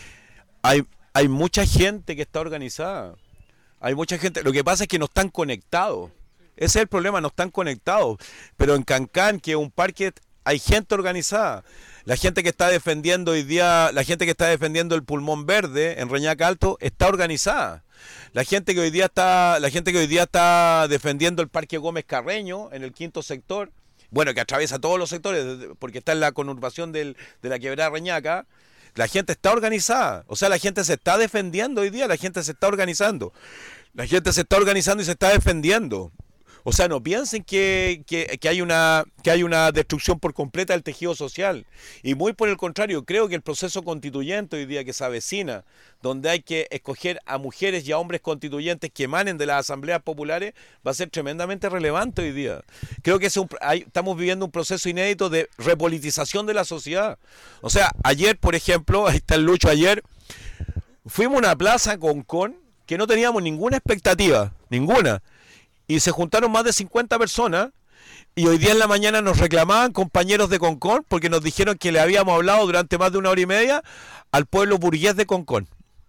Hay, hay mucha gente que está organizada. Hay mucha gente... Lo que pasa es que no están conectados. Ese es el problema, no están conectados. Pero en Cancán, que es un parque, hay gente organizada. La gente que está defendiendo hoy día, la gente que está defendiendo el pulmón verde en Reñaca Alto, está organizada. La gente que hoy día está, la gente que hoy día está defendiendo el Parque Gómez Carreño en el quinto sector, bueno, que atraviesa todos los sectores, porque está en la conurbación del, de la quebrada Reñaca, la gente está organizada, o sea, la gente se está defendiendo hoy día, la gente se está organizando, la gente se está organizando y se está defendiendo. O sea, no piensen que, que, que, hay una, que hay una destrucción por completa del tejido social. Y muy por el contrario, creo que el proceso constituyente hoy día que se avecina, donde hay que escoger a mujeres y a hombres constituyentes que emanen de las asambleas populares, va a ser tremendamente relevante hoy día. Creo que es un, hay, estamos viviendo un proceso inédito de repolitización de la sociedad. O sea, ayer, por ejemplo, ahí está el Lucho, ayer fuimos a una plaza Concón que no teníamos ninguna expectativa, ninguna. Y se juntaron más de cincuenta personas y hoy día en la mañana nos reclamaban compañeros de Concón porque nos dijeron que le habíamos hablado durante más de una hora y media al pueblo burgués de Concón.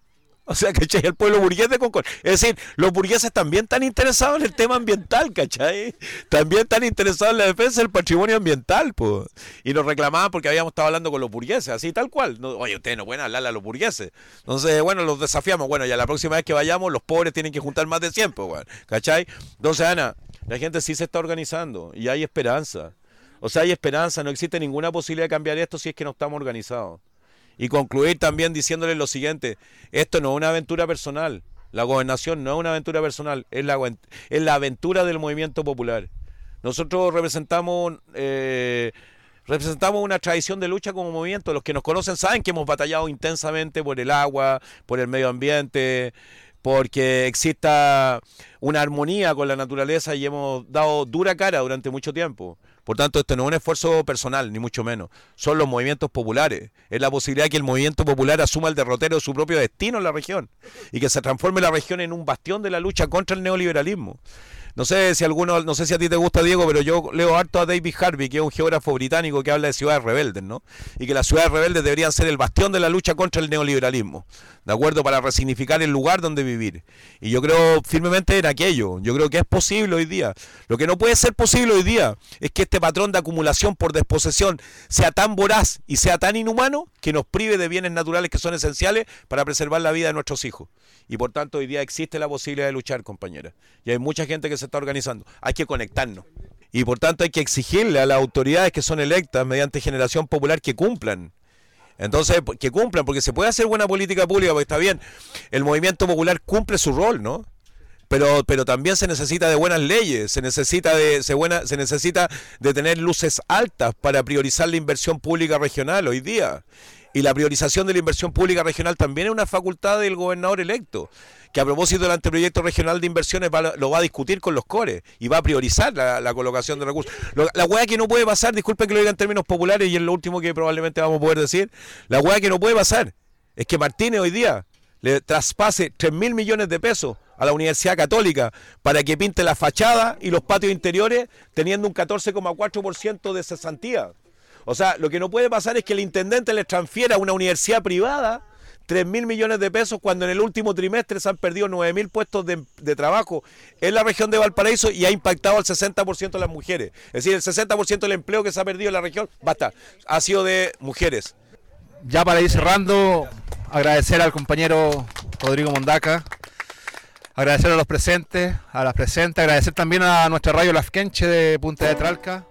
O sea, ¿cachai? El pueblo burgués de Concón. Es decir, los burgueses también están interesados en el tema ambiental, ¿cachai? También están interesados en la defensa del patrimonio ambiental, pues. Y nos reclamaban porque habíamos estado hablando con los burgueses, así tal cual. No, oye, ustedes no pueden hablarle a los burgueses. Entonces, bueno, los desafiamos. Bueno, ya la próxima vez que vayamos, los pobres tienen que juntar más de cien, pues, bueno, ¿cachai? Entonces, Ana, la gente sí se está organizando y hay esperanza. O sea, hay esperanza, no existe ninguna posibilidad de cambiar esto si es que no estamos organizados. Y concluir también diciéndole lo siguiente, esto no es una aventura personal, la gobernación no es una aventura personal, es la, es la aventura del movimiento popular. Nosotros representamos, eh, representamos una tradición de lucha como movimiento, los que nos conocen saben que hemos batallado intensamente por el agua, por el medio ambiente, porque exista una armonía con la naturaleza y hemos dado dura cara durante mucho tiempo. Por tanto, esto no es un esfuerzo personal, ni mucho menos. Son los movimientos populares. Es la posibilidad de que el movimiento popular asuma el derrotero de su propio destino en la región y que se transforme la región en un bastión de la lucha contra el neoliberalismo. No sé si alguno, no sé si a ti te gusta, Diego, pero yo leo harto a David Harvey, que es un geógrafo británico que habla de ciudades rebeldes, ¿no? Y que las ciudades rebeldes deberían ser el bastión de la lucha contra el neoliberalismo, ¿de acuerdo? Para resignificar el lugar donde vivir. Y yo creo firmemente en aquello. Yo creo que es posible hoy día. Lo que no puede ser posible hoy día es que este patrón de acumulación por desposesión sea tan voraz y sea tan inhumano que nos prive de bienes naturales que son esenciales para preservar la vida de nuestros hijos. Y por tanto hoy día existe la posibilidad de luchar, compañeras. Y hay mucha gente que se está organizando. Hay que conectarnos. Y por tanto hay que exigirle a las autoridades que son electas mediante generación popular que cumplan. Entonces, que cumplan, porque se puede hacer buena política pública, porque está bien, el movimiento popular cumple su rol, ¿no? Pero, pero también se necesita de buenas leyes, se necesita de, se, buena, se necesita de tener luces altas para priorizar la inversión pública regional hoy día. Y la priorización de la inversión pública regional también es una facultad del gobernador electo, que a propósito del anteproyecto regional de inversiones va, lo va a discutir con los cores y va a priorizar la, la colocación de recursos. Lo, la hueá que no puede pasar, disculpen que lo diga en términos populares y es lo último que probablemente vamos a poder decir, la hueá que no puede pasar es que Martínez hoy día le traspase tres mil millones de pesos a la Universidad Católica para que pinte la fachada y los patios interiores teniendo un catorce coma cuatro por ciento de cesantía. O sea, lo que no puede pasar es que el intendente le transfiera a una universidad privada tres mil millones de pesos cuando en el último trimestre se han perdido nueve mil puestos de, de trabajo en la región de Valparaíso y ha impactado al sesenta por ciento de las mujeres. Es decir, el sesenta por ciento del empleo que se ha perdido en la región, basta, ha sido de mujeres. Ya para ir cerrando, agradecer al compañero Rodrigo Mundaca, agradecer a los presentes, a las presentes, agradecer también a nuestra radio Lafkenche de Punta de Tralca.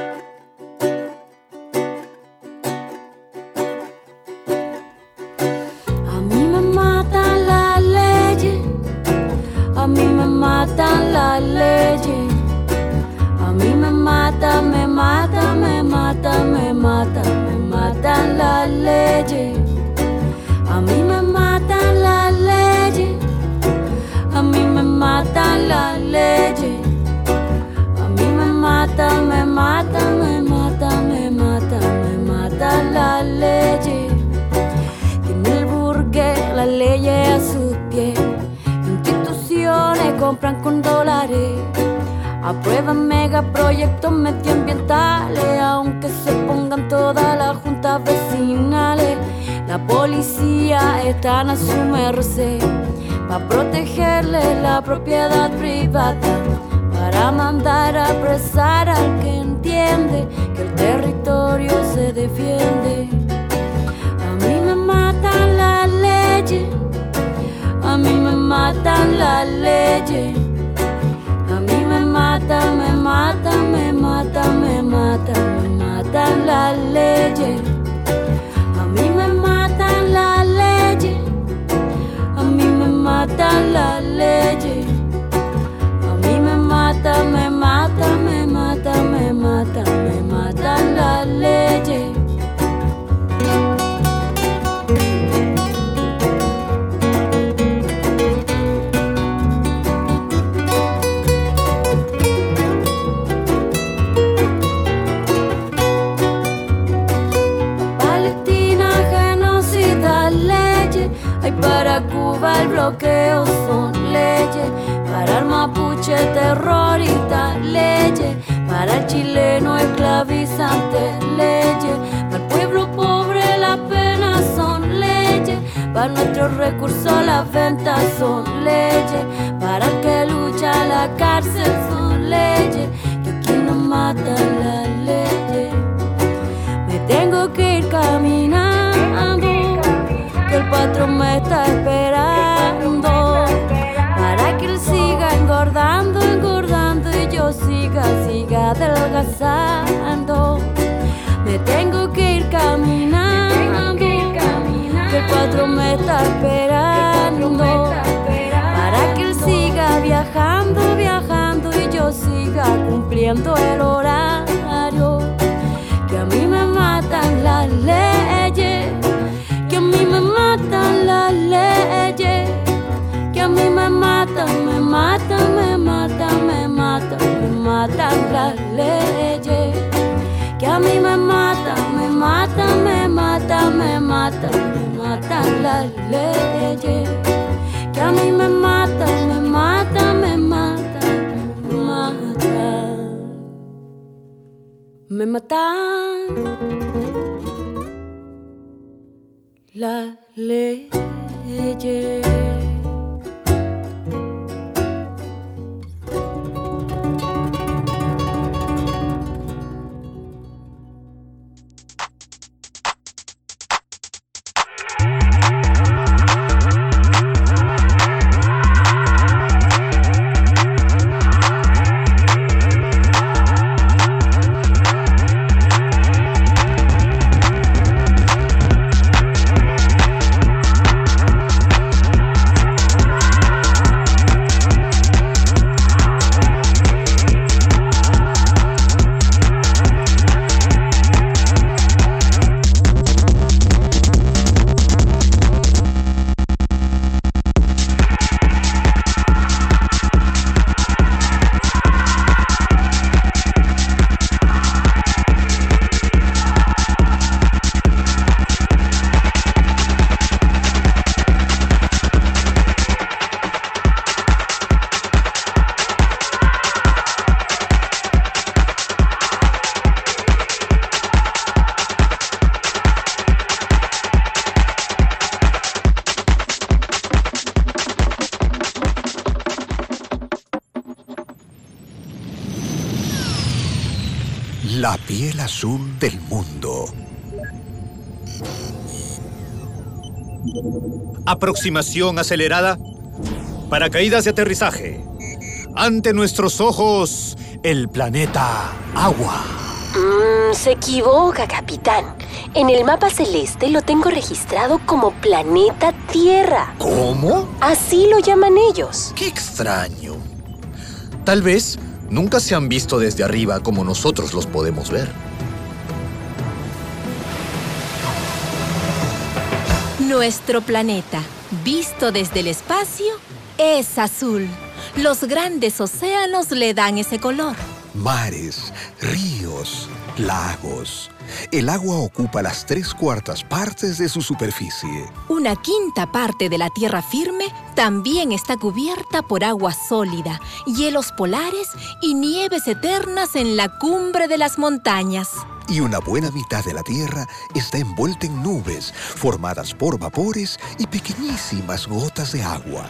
A mí me matan las leyes, a mí me mata, me mata, me mata, me mata, me matan las leyes, a mí me matan las leyes, a mí me matan las leyes, a mí me mata, me mata, me mata, me mata, me matan las leyes, tiene el burgués las leyes a sus pies. Compran con dólares, aprueban megaproyectos medioambientales, aunque se pongan todas las juntas vecinales. La policía están a su merced para protegerle la propiedad privada, para mandar a apresar al que entiende que el territorio se defiende. A mí me matan las leyes, a mí me matan las leyes, a mí me mata, me mata, me mata, me mata, me matan las leyes, a mí me matan las leyes, a mí me matan las leyes, a mí me mata, me mata, me mata, me mata, me matan las leyes. Para Cuba el bloqueo son leyes, para el mapuche terrorista leyes, para el chileno esclavizante leyes, para el pueblo pobre la pena son leyes, Para nuestros recursos las ventas son leyes, para el que lucha la cárcel son leyes, que aquí nos matan las leyes. Me tengo que ir caminando, que el patrón me está esperando, para que él siga engordando, engordando y yo siga, siga adelgazando. Me tengo que ir caminando, que el patrón me está esperando, para que él siga viajando, viajando y yo siga cumpliendo el horario. Que a mí me matan las leyes, que a mí me matan las leyes, que a mí me matan, me matan, me matan, me matan, me matan las leyes. Que a mí me matan, me matan, me matan, me matan, me matan las leyes. Que a mí me matan, me matan, me matan, me matan. Me matan las leyes. La piel azul del mundo. Aproximación acelerada. Paracaídas de aterrizaje. Ante nuestros ojos, el planeta Agua. Mm, se equivoca, capitán. En el mapa celeste lo tengo registrado como planeta Tierra. ¿Cómo? Así lo llaman ellos. Qué extraño. Tal vez nunca se han visto desde arriba como nosotros los podemos ver. Nuestro planeta, visto desde el espacio, es azul. Los grandes océanos le dan ese color. Mares, ríos, lagos. El agua ocupa las tres cuartas partes de su superficie. Una quinta parte de la tierra firme también está cubierta por agua sólida, hielos polares y nieves eternas en la cumbre de las montañas. Y una buena mitad de la tierra está envuelta en nubes, formadas por vapores y pequeñísimas gotas de agua.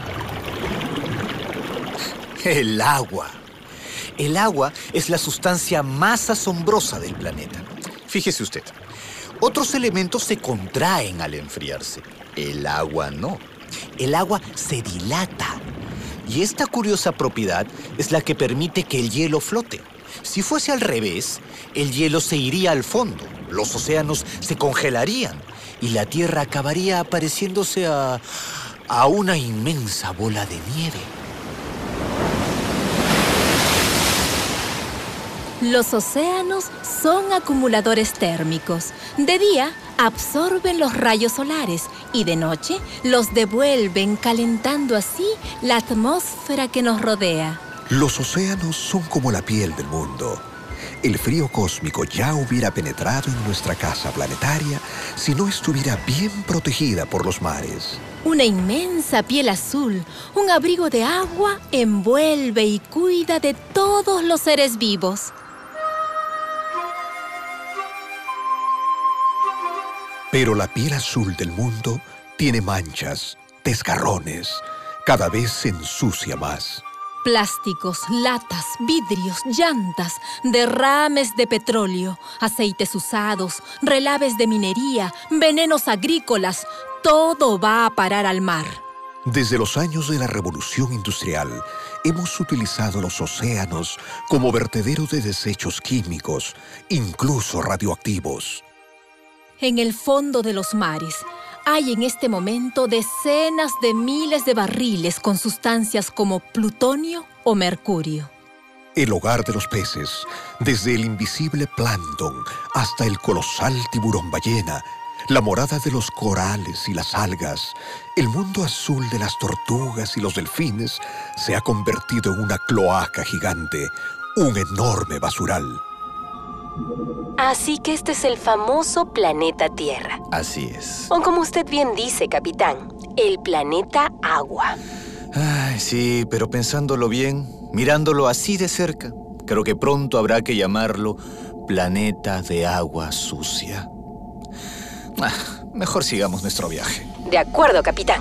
El agua. El agua es la sustancia más asombrosa del planeta. Fíjese usted, otros elementos se contraen al enfriarse. El agua no. El agua se dilata. Y esta curiosa propiedad es la que permite que el hielo flote. Si fuese al revés, el hielo se iría al fondo, los océanos se congelarían y la Tierra acabaría pareciéndose a, a una inmensa bola de nieve. Los océanos son acumuladores térmicos. De día absorben los rayos solares y de noche los devuelven, calentando así la atmósfera que nos rodea. Los océanos son como la piel del mundo. El frío cósmico ya hubiera penetrado en nuestra casa planetaria si no estuviera bien protegida por los mares. Una inmensa piel azul, un abrigo de agua, envuelve y cuida de todos los seres vivos. Pero la piel azul del mundo Tiene manchas, desgarrones, cada vez se ensucia más. Plásticos, latas, vidrios, llantas, derrames de petróleo, aceites usados, relaves de minería, venenos agrícolas, todo va a parar al mar. Desde los años de la Revolución Industrial, hemos utilizado los océanos como vertedero de desechos químicos, incluso radioactivos. En el fondo de los mares hay en este momento decenas de miles de barriles con sustancias como plutonio o mercurio. El hogar de los peces, desde el invisible plancton hasta el colosal tiburón ballena, la morada de los corales y las algas, el mundo azul de las tortugas y los delfines, se ha convertido en una cloaca gigante, un enorme basural. Así que este es el famoso planeta Tierra. Así es. O como usted bien dice, capitán, el planeta Agua. Ay, sí, pero pensándolo bien, mirándolo así de cerca, creo que pronto habrá que llamarlo planeta de agua sucia. Ah, mejor sigamos nuestro viaje. De acuerdo, capitán.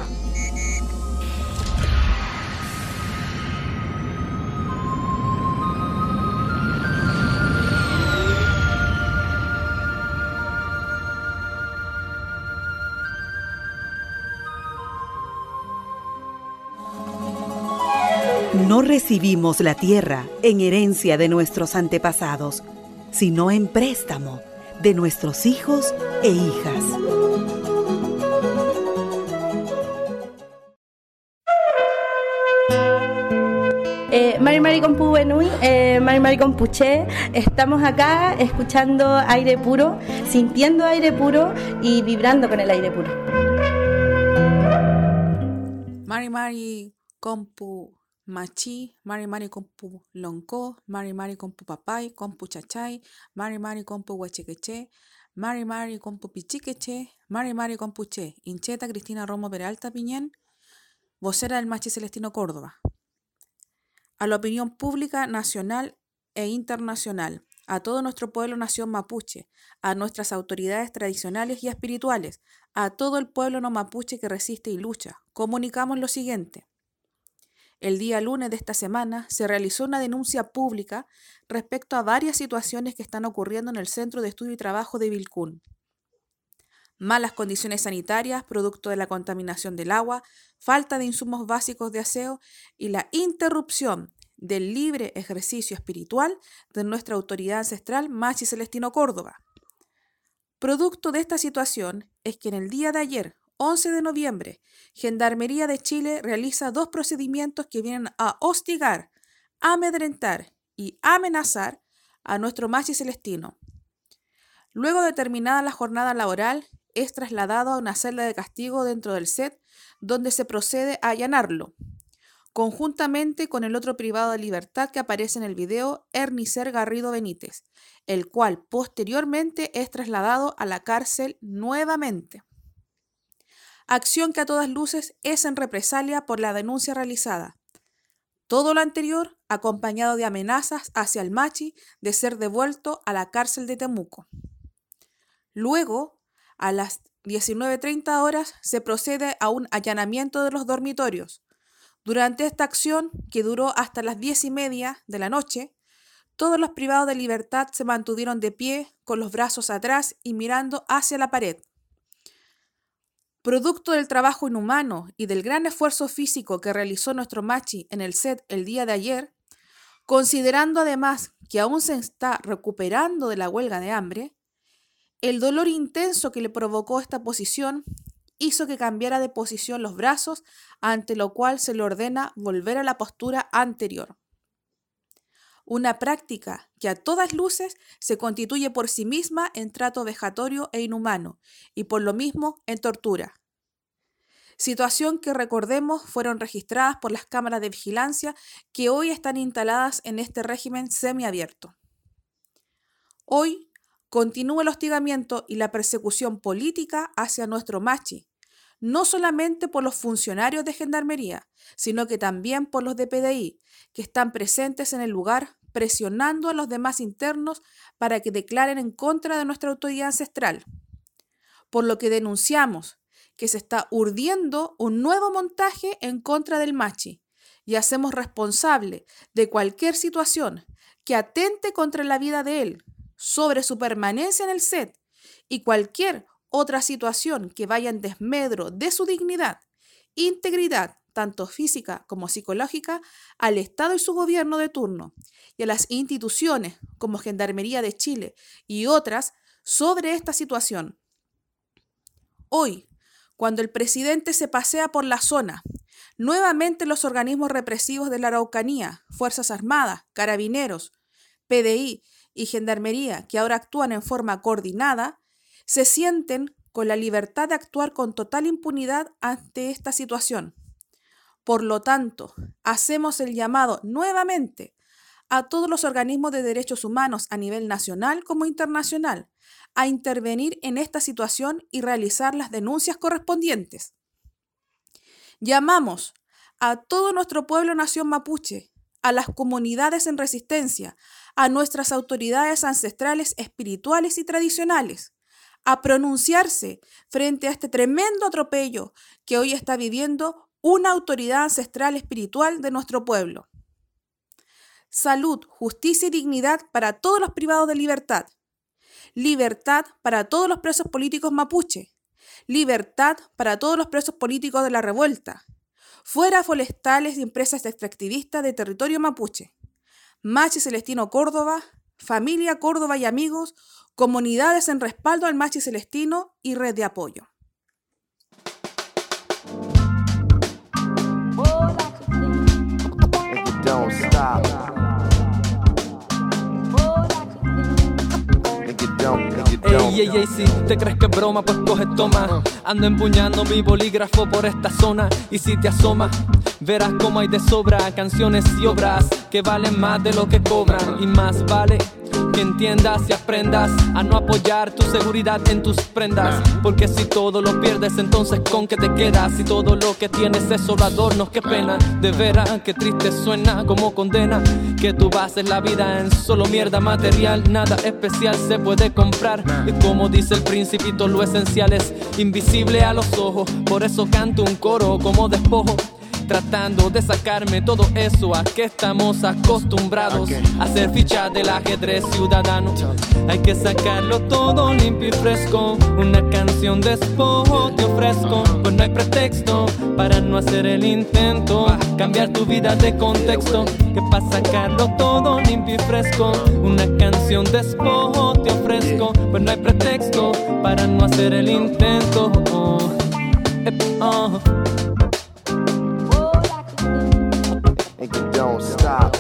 No recibimos la tierra en herencia de nuestros antepasados, sino en préstamo de nuestros hijos e hijas. Eh, Mari Mari Compu Benui, eh, Mari Mari Compuche, estamos acá escuchando aire puro, sintiendo aire puro y vibrando con el aire puro. Mari Mari Compu Machi, Mari Mari Compu Lonco, Mari Mari Compu Papay, Compu Chachay, Mari Mari Compu Huachequeche, Mari Mari Compu Pichiqueche, Mari Mari Compuche, Incheta Cristina Romo Peralta Piñén, vocera del Machi Celestino Córdoba. A la opinión pública nacional e internacional, a todo nuestro pueblo nación mapuche, a nuestras autoridades tradicionales y espirituales, a todo el pueblo no mapuche que resiste y lucha, comunicamos lo siguiente. El día lunes de esta semana se realizó una denuncia pública respecto a varias situaciones que están ocurriendo en el Centro de Estudio y Trabajo de Vilcún. Malas condiciones sanitarias, producto de la contaminación del agua, falta de insumos básicos de aseo y la interrupción del libre ejercicio espiritual de nuestra autoridad ancestral Machi Celestino Córdoba. Producto de esta situación es que en el día de ayer, once de noviembre, Gendarmería de Chile realiza dos procedimientos que vienen a hostigar, amedrentar y amenazar a nuestro Machi Celestino. Luego de terminada la jornada laboral, es trasladado a una celda de castigo dentro del S E T, donde se procede a allanarlo, conjuntamente con el otro privado de libertad que aparece en el video, Ernicer Garrido Benítez, el cual posteriormente es trasladado a la cárcel nuevamente. Acción que a todas luces es en represalia por la denuncia realizada. Todo lo anterior acompañado de amenazas hacia el Machi de ser devuelto a la cárcel de Temuco. Luego, a las diecinueve treinta horas, se procede a un allanamiento de los dormitorios. Durante esta acción, que duró hasta las diez y media de la noche, todos los privados de libertad se mantuvieron de pie, con los brazos atrás y mirando hacia la pared. Producto del trabajo inhumano y del gran esfuerzo físico que realizó nuestro Machi en el S E T el día de ayer, considerando además que aún se está recuperando de la huelga de hambre, el dolor intenso que le provocó esta posición hizo que cambiara de posición los brazos, ante lo cual se le ordena volver a la postura anterior. Una práctica que a todas luces se constituye por sí misma en trato vejatorio e inhumano, y por lo mismo en tortura. Situación que, recordemos, fueron registradas por las cámaras de vigilancia que hoy están instaladas en este régimen semiabierto. Hoy continúa el hostigamiento y la persecución política hacia nuestro Machi, no solamente por los funcionarios de Gendarmería, sino que también por los de P D I, que están presentes en el lugar presionando a los demás internos para que declaren en contra de nuestra autoridad ancestral. Por lo que denunciamos que se está urdiendo un nuevo montaje en contra del Machi y hacemos responsable de cualquier situación que atente contra la vida de él, sobre su permanencia en el set y cualquier otra situación que vaya en desmedro de su dignidad, integridad, tanto física como psicológica, al Estado y su gobierno de turno y a las instituciones como Gendarmería de Chile y otras sobre esta situación. Hoy, cuando el presidente se pasea por la zona, nuevamente los organismos represivos de la Araucanía, Fuerzas Armadas, Carabineros, P D I y Gendarmería, que ahora actúan en forma coordinada, se sienten con la libertad de actuar con total impunidad ante esta situación. Por lo tanto, hacemos el llamado nuevamente a todos los organismos de derechos humanos a nivel nacional como internacional a intervenir en esta situación y realizar las denuncias correspondientes. Llamamos a todo nuestro pueblo nación mapuche, a las comunidades en resistencia, a nuestras autoridades ancestrales, espirituales y tradicionales, a pronunciarse frente a este tremendo atropello que hoy está viviendo una autoridad ancestral espiritual de nuestro pueblo. Salud, justicia y dignidad para todos los privados de libertad. Libertad para todos los presos políticos mapuche. Libertad para todos los presos políticos de la revuelta. Fuera forestales y empresas extractivistas de territorio mapuche. Machi Celestino Córdoba, familia Córdoba y amigos, comunidades en respaldo al Machi Celestino y red de apoyo. Don't stop. Ey, ey, ey, si te crees que es broma, pues coge toma. Ando empuñando mi bolígrafo por esta zona. Y si te asomas, verás cómo hay de sobra canciones y obras que valen más de lo que cobran. Y más vale que entiendas y aprendas a no apoyar tu seguridad en tus prendas. Porque si todo lo pierdes, entonces ¿con qué te quedas? Si todo lo que tienes es solo adornos, qué pena. De veras, qué triste suena como condena que tú bases la vida en solo mierda material. Nada especial se puede comprar. Y como dice el Principito, lo esencial es invisible a los ojos. Por eso canto un coro como despojo, tratando de sacarme todo eso a que estamos acostumbrados a hacer ficha del ajedrez ciudadano. Hay que sacarlo todo limpio y fresco. Una canción de despojo te ofrezco, pues no hay pretexto para no hacer el intento, cambiar tu vida de contexto. Que para sacarlo todo limpio y fresco, una canción de despojo te ofrezco, pues no hay pretexto para no hacer el intento. Oh, eh, oh. Don't stop.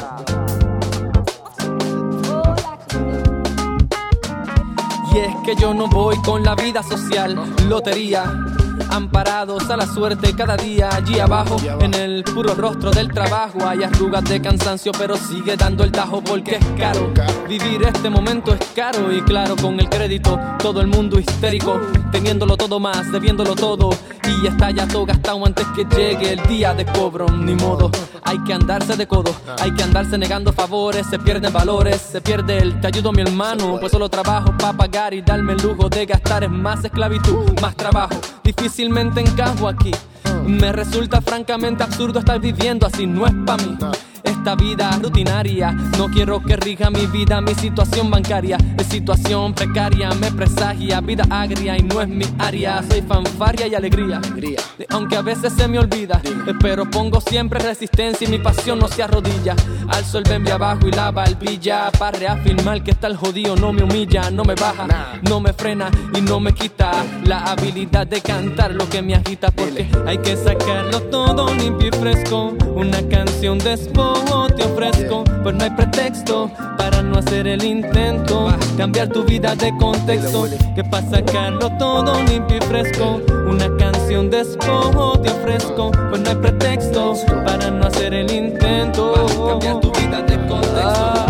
Y es que yo no voy con la vida social, lotería, amparados a la suerte cada día. Allí abajo, en el puro rostro del trabajo, hay arrugas de cansancio, pero sigue dando el tajo porque es caro. Vivir este momento es caro y claro, con el crédito, todo el mundo histérico, teniéndolo todo más, debiéndolo todo. Y está ya todo gastado antes que llegue el día de cobro. Ni modo, hay que andarse de codo, hay que andarse negando favores. Se pierden valores, se pierde el te ayudo mi hermano, pues solo trabajo para pagar y darme el lujo de gastar. Es más esclavitud, más trabajo, difícilmente encajo aquí. Me resulta francamente absurdo estar viviendo así, no es pa' mí. Esta vida rutinaria, no quiero que rija mi vida, mi situación bancaria es situación precaria, me presagia vida agria y no es mi área. Soy fanfarria y alegría, aunque a veces se me olvida, pero pongo siempre resistencia y mi pasión no se arrodilla. Alzo el bembe abajo y la barbilla para reafirmar que está el jodido, no me humilla, no me baja, no me frena y no me quita la habilidad de cantar lo que me agita. Porque hay que sacarlo todo limpio y fresco, una canción de despojo te ofrezco, pues no hay pretexto para no hacer el intento, cambiar tu vida de contexto. Que para sacarlo todo limpio y fresco, una canción de despojo te ofrezco, pues no hay pretexto para no hacer el intento, cambiar tu vida de contexto. Ah.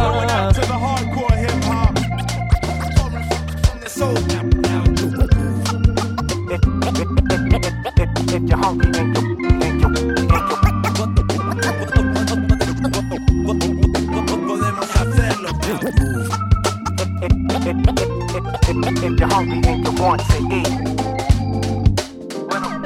If you're hungry and you want to eat. Bueno,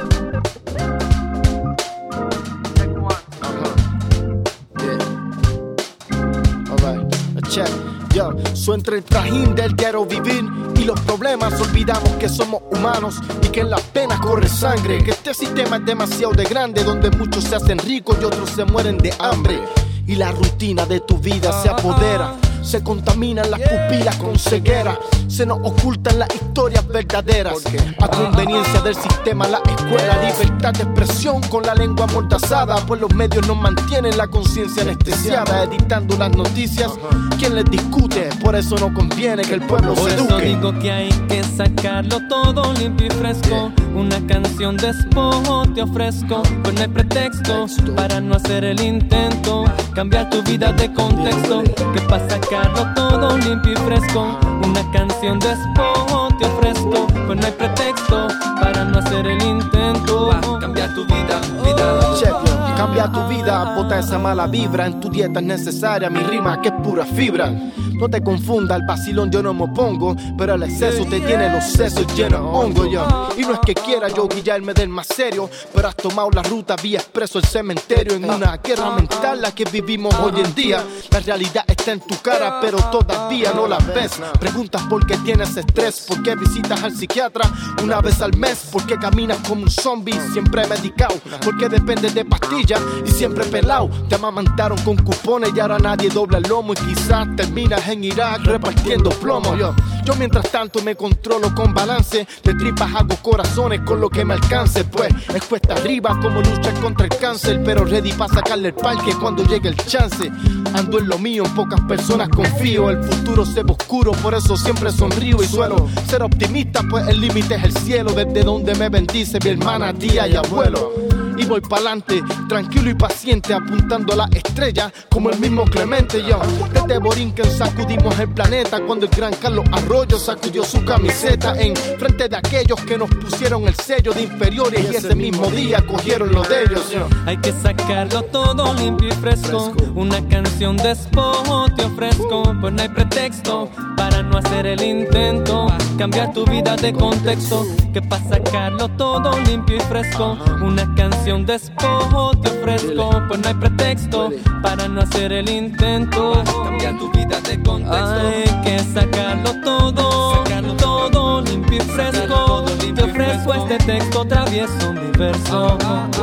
check. Yo, so entre el trajín del quiero vivir y los problemas olvidamos que somos humanos y que en las penas corre sangre, que este sistema es demasiado de grande, donde muchos se hacen ricos y otros se mueren de hambre. Y la rutina de tu vida se apodera, se contaminan las pupilas con ceguera, se nos ocultan las historias verdaderas. A conveniencia del sistema, la escuela, libertad de expresión con la lengua amordazada, pues los medios nos mantienen la conciencia anestesiada, editando las noticias. ¿Quién les discute? Por eso no conviene que el pueblo se eduque. Por eso digo que hay que sacarlo todo limpio y fresco. Una canción de despojo te ofrezco, pues no hay pretexto para no hacer el intento. Cambiar tu vida de contexto, que para sacarlo todo limpio y fresco. Una canción de despojo te ofrezco, pues no hay pretexto para no hacer el intento. Cambiar tu vida, vida. Check, cambia tu vida, bota esa mala vibra. En tu dieta es necesaria mi rima que es pura fibra. No te confunda, el vacilón yo no me opongo, pero el exceso te tiene los sesos llenos de hongo yo. Y no es que quiera yo guiarme del más serio, pero has tomado la ruta vía expreso el cementerio. En una guerra mental la que vivimos hoy en día, la realidad está en tu cara pero todavía no la ves. Preguntas por qué tienes estrés, por qué visitas al psiquiatra una vez al mes, por qué caminas como un zombie siempre medicado, por qué dependes de pastillas y siempre pelado. Te amamantaron con cupones y ahora nadie dobla el lomo, y quizás terminas en Irak repartiendo plomo. Yo, yo mientras tanto me controlo con balance, de tripas hago corazones con lo que me alcance, pues es cuesta arriba como luchar contra el cáncer, pero ready para sacarle el parque cuando llegue el chance. Ando en lo mío, en pocas personas confío, el futuro se ve oscuro, por eso siempre sonrío y suelo ser optimista, pues el límite es el cielo, desde donde me bendice mi hermana, tía y abuelo. Y voy pa'lante, tranquilo y paciente, apuntando a la estrella como el mismo Clemente. Yo, desde Borinquen sacudimos el planeta cuando el gran Carlos Arroyo sacudió su camiseta en frente de aquellos que nos pusieron el sello de inferiores y ese mismo día cogieron lo de ellos. Yo. Hay que sacarlo todo limpio y fresco. Una canción de despojo te ofrezco, pues no hay pretexto para no hacer el intento. Cambiar tu vida de contexto, que para sacarlo todo limpio y fresco. Una canción de despojo te ofrezco, pues no hay pretexto para no hacer el intento. Cambiar tu vida de contexto. Hay que sacarlo todo, sacarlo todo limpio y fresco. Te ofrezco este texto travieso, mi verso,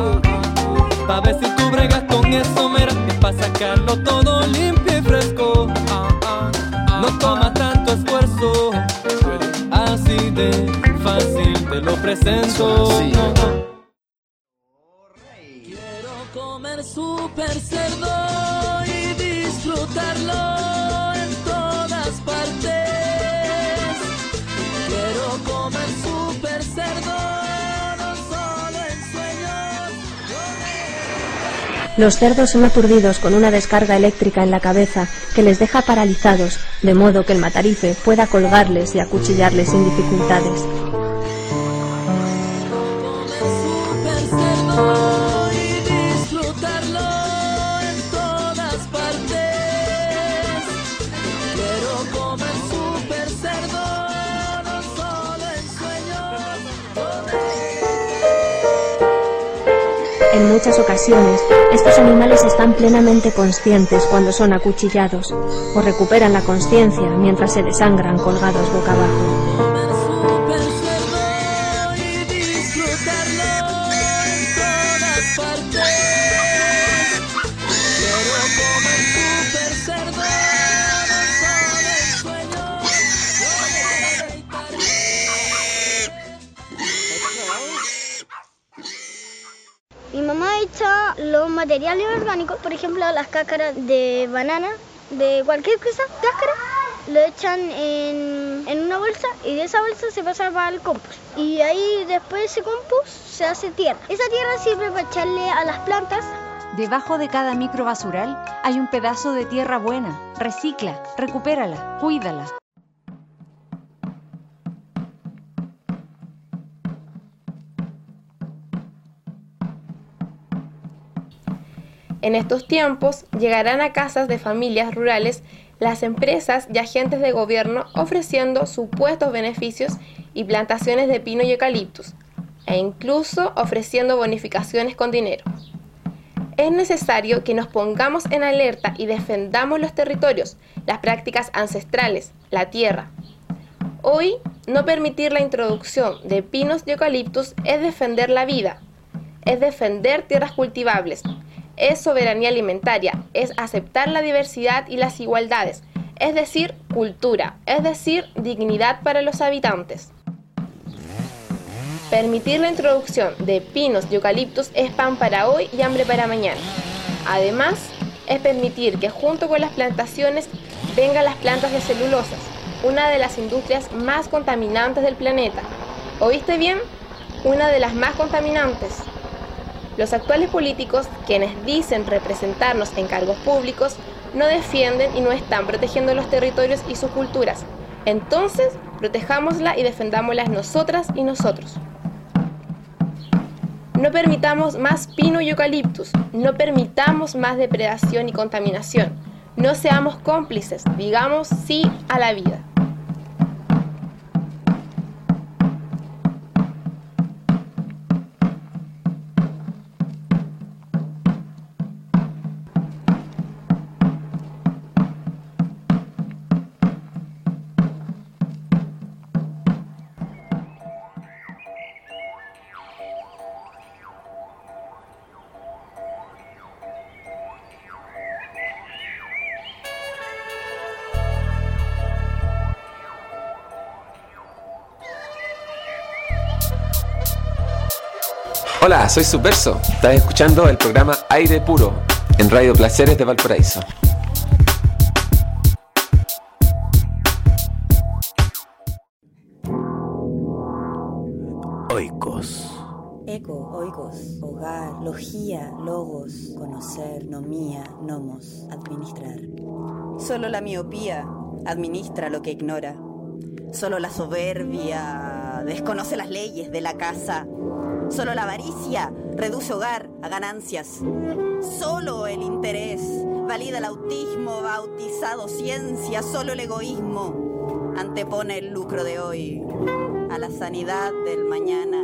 pa' ver si tú bregas con eso. Mira que pa' sacarlo todo limpio y fresco no toma tanto esfuerzo, así de fácil te lo presento. Quiero comer super cerdo y disfrutarlo en todas partes. Quiero comer super cerdo, no solo en sueños. Los cerdos son aturdidos con una descarga eléctrica en la cabeza que les deja paralizados, de modo que el matarife pueda colgarles y acuchillarles sin dificultades. En muchas ocasiones, estos animales están plenamente conscientes cuando son acuchillados, o recuperan la consciencia mientras se desangran colgados boca abajo. Mi mamá echa los materiales orgánicos, por ejemplo las cáscaras de banana, de cualquier cosa, cáscara, lo echan en, en una bolsa y de esa bolsa se pasa para el compost. Y ahí después de ese compost se hace tierra. Esa tierra sirve para echarle a las plantas. Debajo de cada microbasural hay un pedazo de tierra buena. Recicla, recupérala, cuídala. En estos tiempos llegarán a casas de familias rurales las empresas y agentes de gobierno ofreciendo supuestos beneficios y plantaciones de pino y eucaliptus, e incluso ofreciendo bonificaciones con dinero. Es necesario que nos pongamos en alerta y defendamos los territorios, las prácticas ancestrales, la tierra. Hoy, no permitir la introducción de pinos y eucaliptus es defender la vida, es defender tierras cultivables, es soberanía alimentaria, es aceptar la diversidad y las igualdades, es decir, cultura, es decir, dignidad para los habitantes. Permitir la introducción de pinos y eucaliptus es pan para hoy y hambre para mañana. Además, es permitir que junto con las plantaciones vengan las plantas de celulosas, una de las industrias más contaminantes del planeta. ¿Oíste bien? Una de las más contaminantes. Los actuales políticos, quienes dicen representarnos en cargos públicos, no defienden y no están protegiendo los territorios y sus culturas. Entonces, protejámosla y defendámoslas nosotras y nosotros. No permitamos más pino y eucaliptus, no permitamos más depredación y contaminación. No seamos cómplices, digamos sí a la vida. Hola, soy Subverso. Estás escuchando el programa Aire Puro en Radio Placeres de Valparaíso. Oikos. Eco, oikos, hogar, logía, logos, conocer, nomía, nomos, administrar. Solo la miopía administra lo que ignora. Solo la soberbia desconoce las leyes de la casa. Solo la avaricia reduce hogar a ganancias. Solo el interés valida el autismo bautizado ciencia. Solo el egoísmo antepone el lucro de hoy a la sanidad del mañana.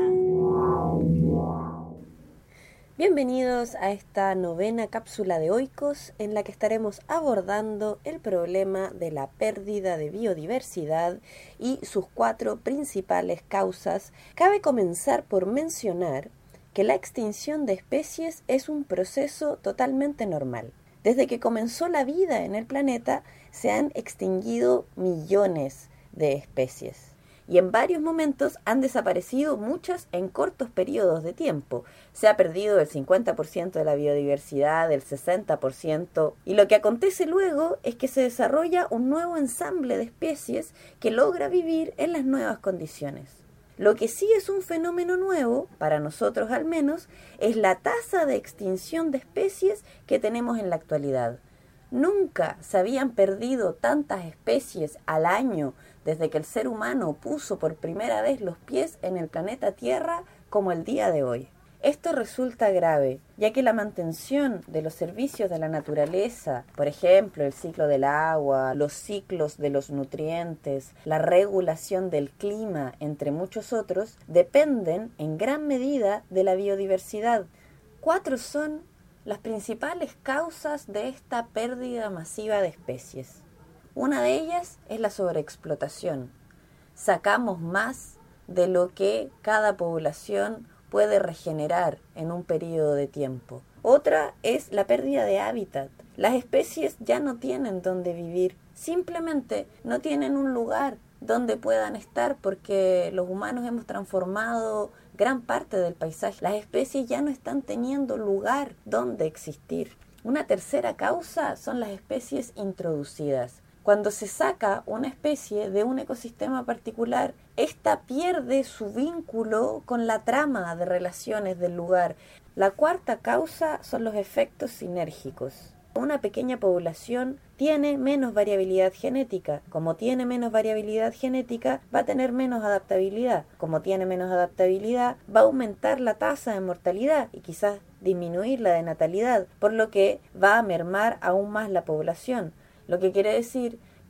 Bienvenidos a esta novena cápsula de Oikos, en la que estaremos abordando el problema de la pérdida de biodiversidad y sus cuatro principales causas. Cabe comenzar por mencionar que la extinción de especies es un proceso totalmente normal. Desde que comenzó la vida en el planeta, se han extinguido millones de especies. Y en varios momentos han desaparecido muchas en cortos periodos de tiempo. Se ha perdido el cincuenta por ciento de la biodiversidad, el sesenta por ciento, y lo que acontece luego es que se desarrolla un nuevo ensamble de especies que logra vivir en las nuevas condiciones. Lo que sí es un fenómeno nuevo, para nosotros al menos, es la tasa de extinción de especies que tenemos en la actualidad. Nunca se habían perdido tantas especies al año desde que el ser humano puso por primera vez los pies en el planeta Tierra como el día de hoy. Esto resulta grave, ya que la mantención de los servicios de la naturaleza, por ejemplo, el ciclo del agua, los ciclos de los nutrientes, la regulación del clima, entre muchos otros, dependen en gran medida de la biodiversidad. Cuatro son las principales causas de esta pérdida masiva de especies. Una de ellas es la sobreexplotación. Sacamos más de lo que cada población puede regenerar en un periodo de tiempo. Otra es la pérdida de hábitat. Las especies ya no tienen dónde vivir, simplemente no tienen un lugar donde puedan estar porque los humanos hemos transformado gran parte del paisaje. Las especies ya no están teniendo lugar donde existir. Una tercera causa son las especies introducidas. Cuando se saca una especie de un ecosistema particular, ésta pierde su vínculo con la trama de relaciones del lugar. La cuarta causa son los efectos sinérgicos. Una pequeña población tiene menos variabilidad genética. Como tiene menos variabilidad genética, va a tener menos adaptabilidad. Como tiene menos adaptabilidad, va a aumentar la tasa de mortalidad y quizás disminuir la de natalidad, por lo que va a mermar aún más la población. Lo que quiere decir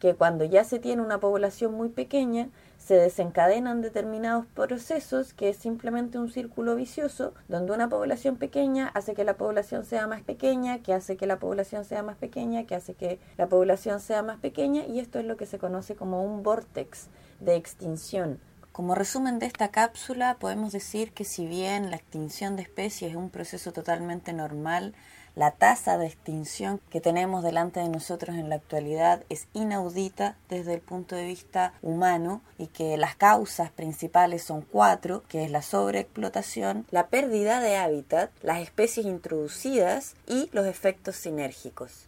que cuando ya se tiene una población muy pequeña, se desencadenan determinados procesos que es simplemente un círculo vicioso, donde una población pequeña hace que la población sea más pequeña, que hace que la población sea más pequeña, que hace que la población sea más pequeña, y esto es lo que se conoce como un vórtex de extinción. Como resumen de esta cápsula, podemos decir que si bien la extinción de especies es un proceso totalmente normal, la tasa de extinción que tenemos delante de nosotros en la actualidad es inaudita desde el punto de vista humano y que las causas principales son cuatro, que es la sobreexplotación, la pérdida de hábitat, las especies introducidas y los efectos sinérgicos.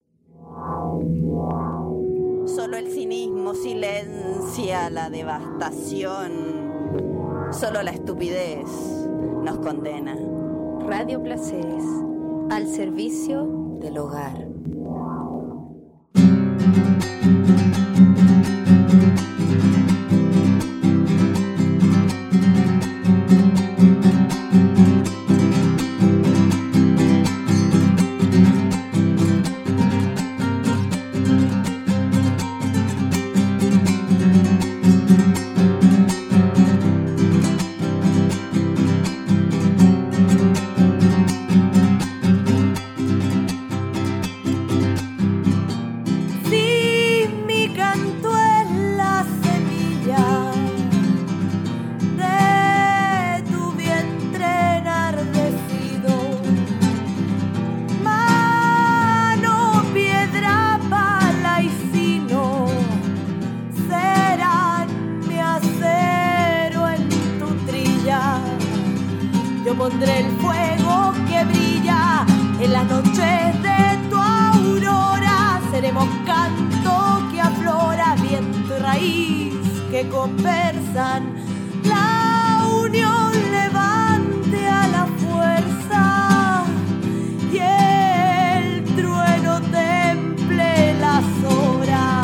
Solo el cinismo silencia la devastación. Solo la estupidez nos condena. Radio Placeres, al servicio del hogar. Pondré el fuego que brilla en las noches de tu aurora. Seremos canto que aflora, viento y raíz que conversan. La unión levante a la fuerza y el trueno temple las horas.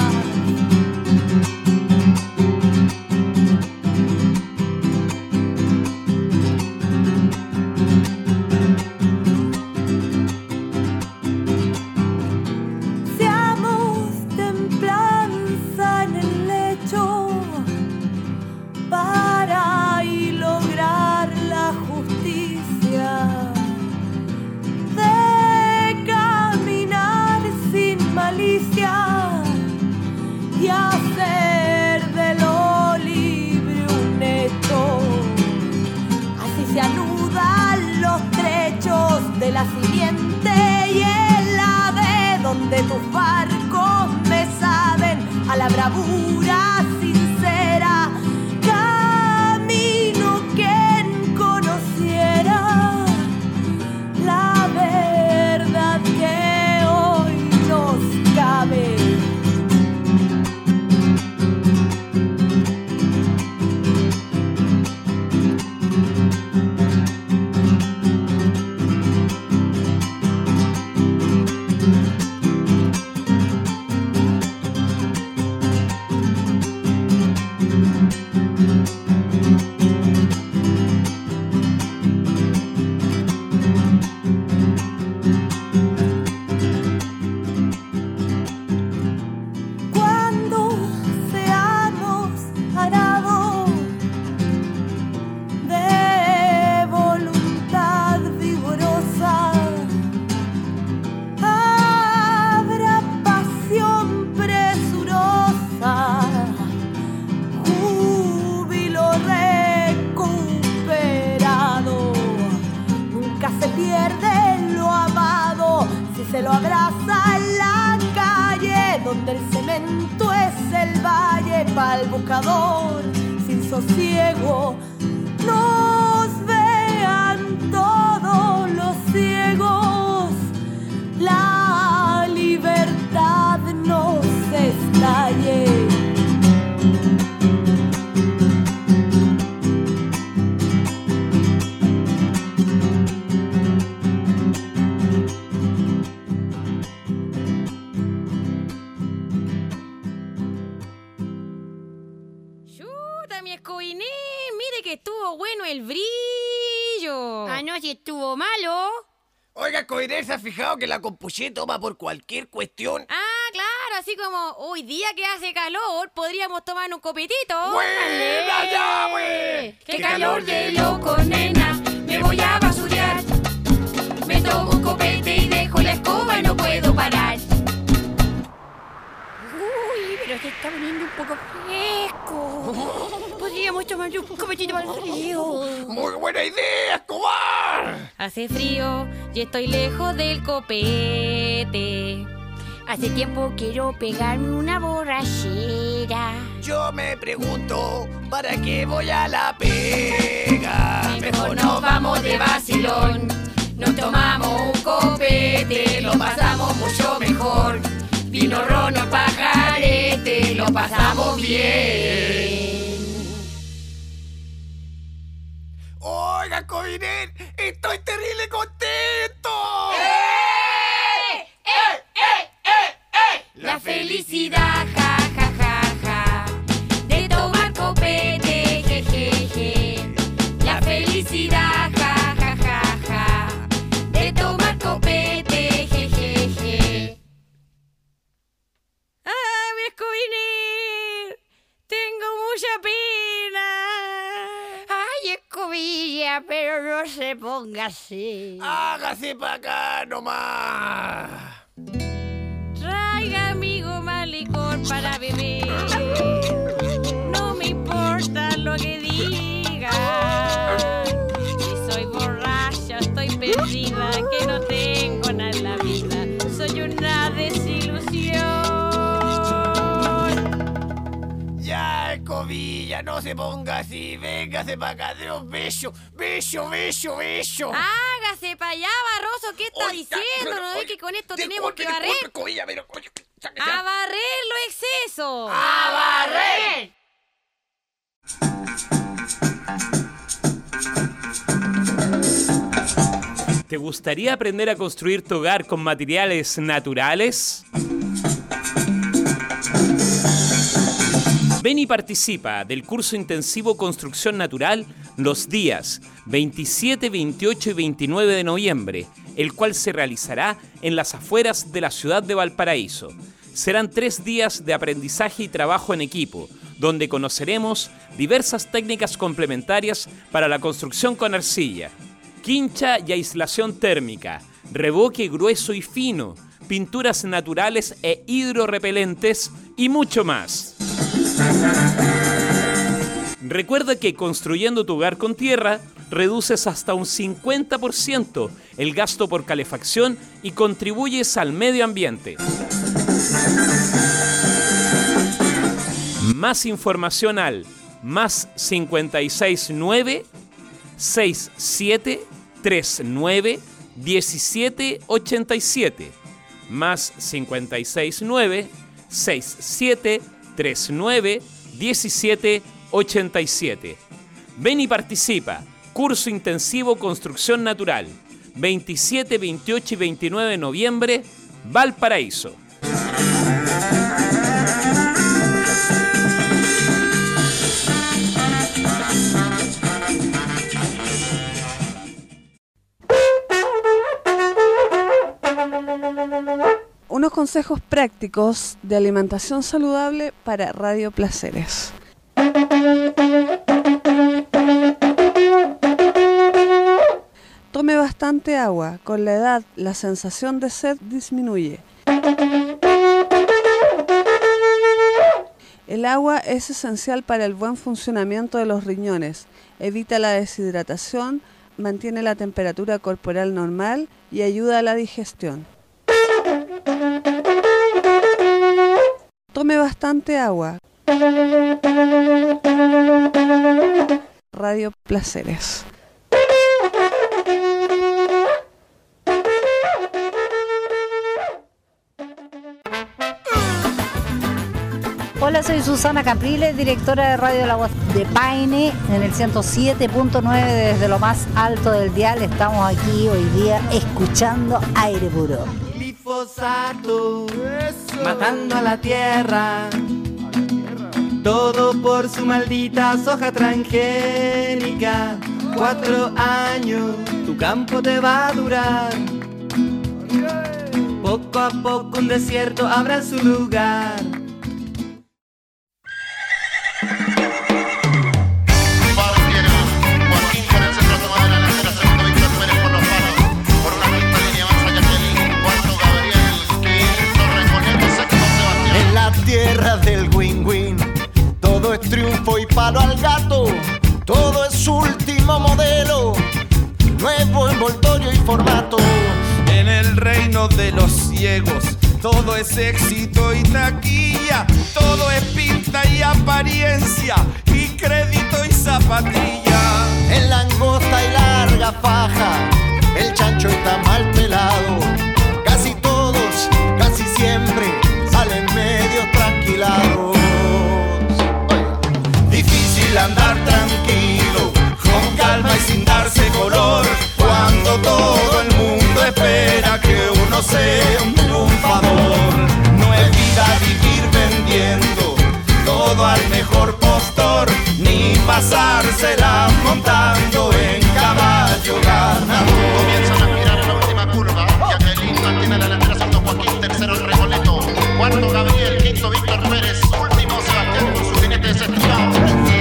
Y hacer de lo libre un hecho. Así se anudan los trechos de la simiente y el ave, donde tus barcos me saben a la bravura sincera. Camino quien conociera la verdad que hoy nos cabe. Se lo abraza en la calle, donde el cemento es el valle, pa'l buscador sin sosiego. Nos vean todos los ciegos, la libertad nos estalle. Estuvo bueno el brillo. Anoche estuvo malo. Oiga, Coiré, ¿se ha fijado que la Compuché toma por cualquier cuestión? Ah, claro, así como, hoy día que hace calor, podríamos tomar un copetito. ¡Buena ya, güey! ¡Qué calor de loco, nena! Me voy a basurear. Me tomo un copete y dejo la escoba y no puedo parar. Uy, pero se está poniendo un poco fresco. Podríamos tomar un copetito para el frío. ¡Muy buena idea, Escobar! Hace frío y estoy lejos del copete. Hace tiempo quiero pegarme una borrachera. Yo me pregunto, ¿para qué voy a la pega? Mejor nos vamos de vacilón. Nos tomamos un copete, lo pasamos mucho mejor. Vino ron o pajarete, lo pasamos bien. Oiga, Cobinet, estoy terrible contento. ¡Eh! ¡Eh! ¡Eh! ¡Eh! ¡Eh! La felicidad, ja, ja, ja, ja, de tomar copete, je, je, je. La felicidad, ja, ja, ja, ja, de tomar copete, je, je, je. ¡Ah, mi Escobinet! ¡Tengo mucha pena! ¡Ay, Escobilla, pero no se ponga así! ¡Hágase para acá nomás! Traiga, amigo, más licor para beber. No me importa lo que diga. Si soy borracha, estoy perdida, que no tengo nada en la vida. Soy una desilusión. Ya, Escobilla, no se ponga así. Véngase para acá, de un beso, beso, beso, beso. Hágase para allá, Barroso. ¿Qué está Oye, diciendo? pero, ¿No ve oye, que con esto disculpe, tenemos que barrer? disculpe, Escobilla, pero, oye, sáquese. ¡A barrer los excesos! ¡A barrer! ¿Te gustaría aprender a construir tu hogar con materiales naturales? Ven y participa del curso intensivo Construcción Natural los días veintisiete, veintiocho y veintinueve de noviembre, el cual se realizará en las afueras de la ciudad de Valparaíso. Serán tres días de aprendizaje y trabajo en equipo, donde conoceremos diversas técnicas complementarias para la construcción con arcilla, quincha y aislación térmica, revoque grueso y fino, pinturas naturales e hidrorrepelentes y mucho más. Recuerda que construyendo tu hogar con tierra, reduces hasta un cincuenta por ciento el gasto por calefacción y contribuyes al medio ambiente. Más información al más cincuenta y seis nueve, sesenta y siete, treinta y nueve, diecisiete ochenta y siete. Más cincuenta y seis nueve, sesenta y siete, treinta y nueve, diecisiete ochenta y siete. Ven y participa. Curso intensivo Construcción Natural. veintisiete, veintiocho y veintinueve de noviembre, Valparaíso. Unos consejos prácticos de alimentación saludable para Radio Placeres. Tome bastante agua. Con la edad, la sensación de sed disminuye. El agua es esencial para el buen funcionamiento de los riñones. Evita la deshidratación, mantiene la temperatura corporal normal y ayuda a la digestión. Tome bastante agua. Radio Placeres. Hola, soy Susana Capriles, directora de Radio La Voz de Paine, en el ciento siete punto nueve desde lo más alto del dial. Estamos aquí hoy día escuchando Aire Puro. Glifosato, matando a la tierra, todo por su maldita soja transgénica. Cuatro años tu campo te va a durar, Poco a poco un desierto habrá su lugar. En la tierra del win-win, todo es triunfo y palo al gato. Todo es último modelo, nuevo envoltorio y formato. En el reino de los ciegos, todo es éxito y taquilla. Todo es pinta y apariencia, y crédito y zapatilla. En la angosta y larga faja, el chancho está mal pelado. Casi todos, casi siempre, salen medio tranquilados. Difícil andar tranquilo, con calma y sin darse color, cuando todo el mundo espera que uno sea un triunfador. No es vida vivir vendiendo todo al mejor postor, ni pasársela montando en caballo ganador. Comienzan a mirar en la última curva, Jacqueline mantiene la delantera, segundo Joaquín, tercero el Recoleto, cuarto Gabriel, quinto Víctor Pérez, último Sebastián con su jinete desestimado.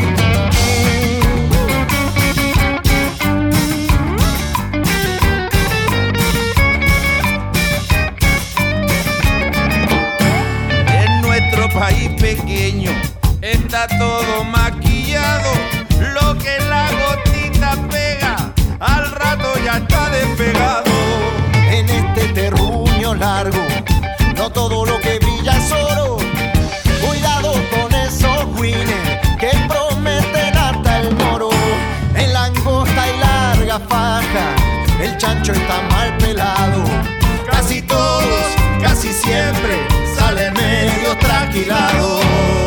País pequeño, está todo maquillado. Lo que la gotita pega, al rato ya está despegado. En este terruño largo, no todo lo que brilla es oro. Cuidado con esos winners que prometen hasta el moro. En la angosta y larga faja, el chancho está mal pelado. Casi todos, casi siempre, salen medio tranquilados.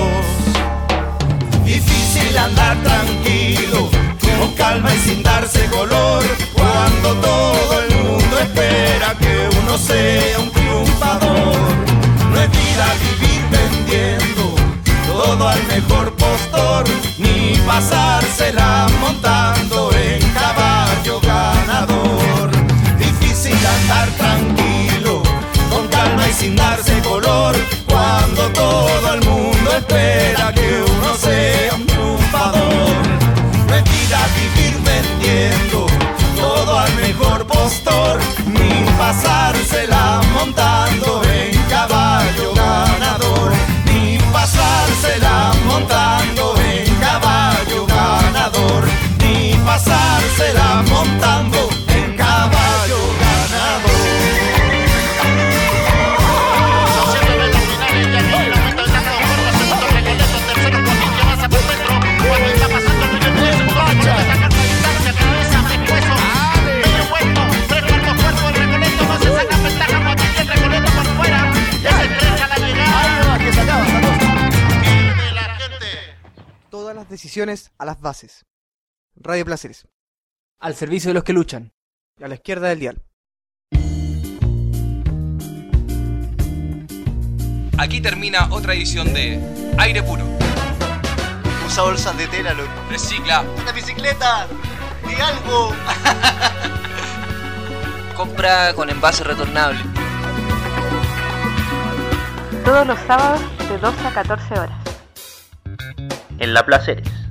Difícil andar tranquilo, con calma y sin darse color, cuando todo el mundo espera que uno sea un triunfador. No es vida vivir vendiendo todo al mejor postor, ni pasársela montando en caballo ganador. Difícil andar tranquilo, con calma y sin darse color, cuando todo el mundo espera que uno sea un triunfador. No es vida vivir vendiendo todo al mejor postor, ni pasársela montando en caballo ganador, ni pasársela montando en caballo ganador, ni pasársela montando en caballo ganador. Todas las decisiones a las bases. Radio Placeres. Al servicio de los que luchan. Y a la izquierda del dial. Aquí termina otra edición de Aire Puro. Usa bolsas de tela, loco. Recicla. ¡Una bicicleta! ¡Di algo! Compra con envase retornable. Todos los sábados de doce a catorce horas. En La Placeres.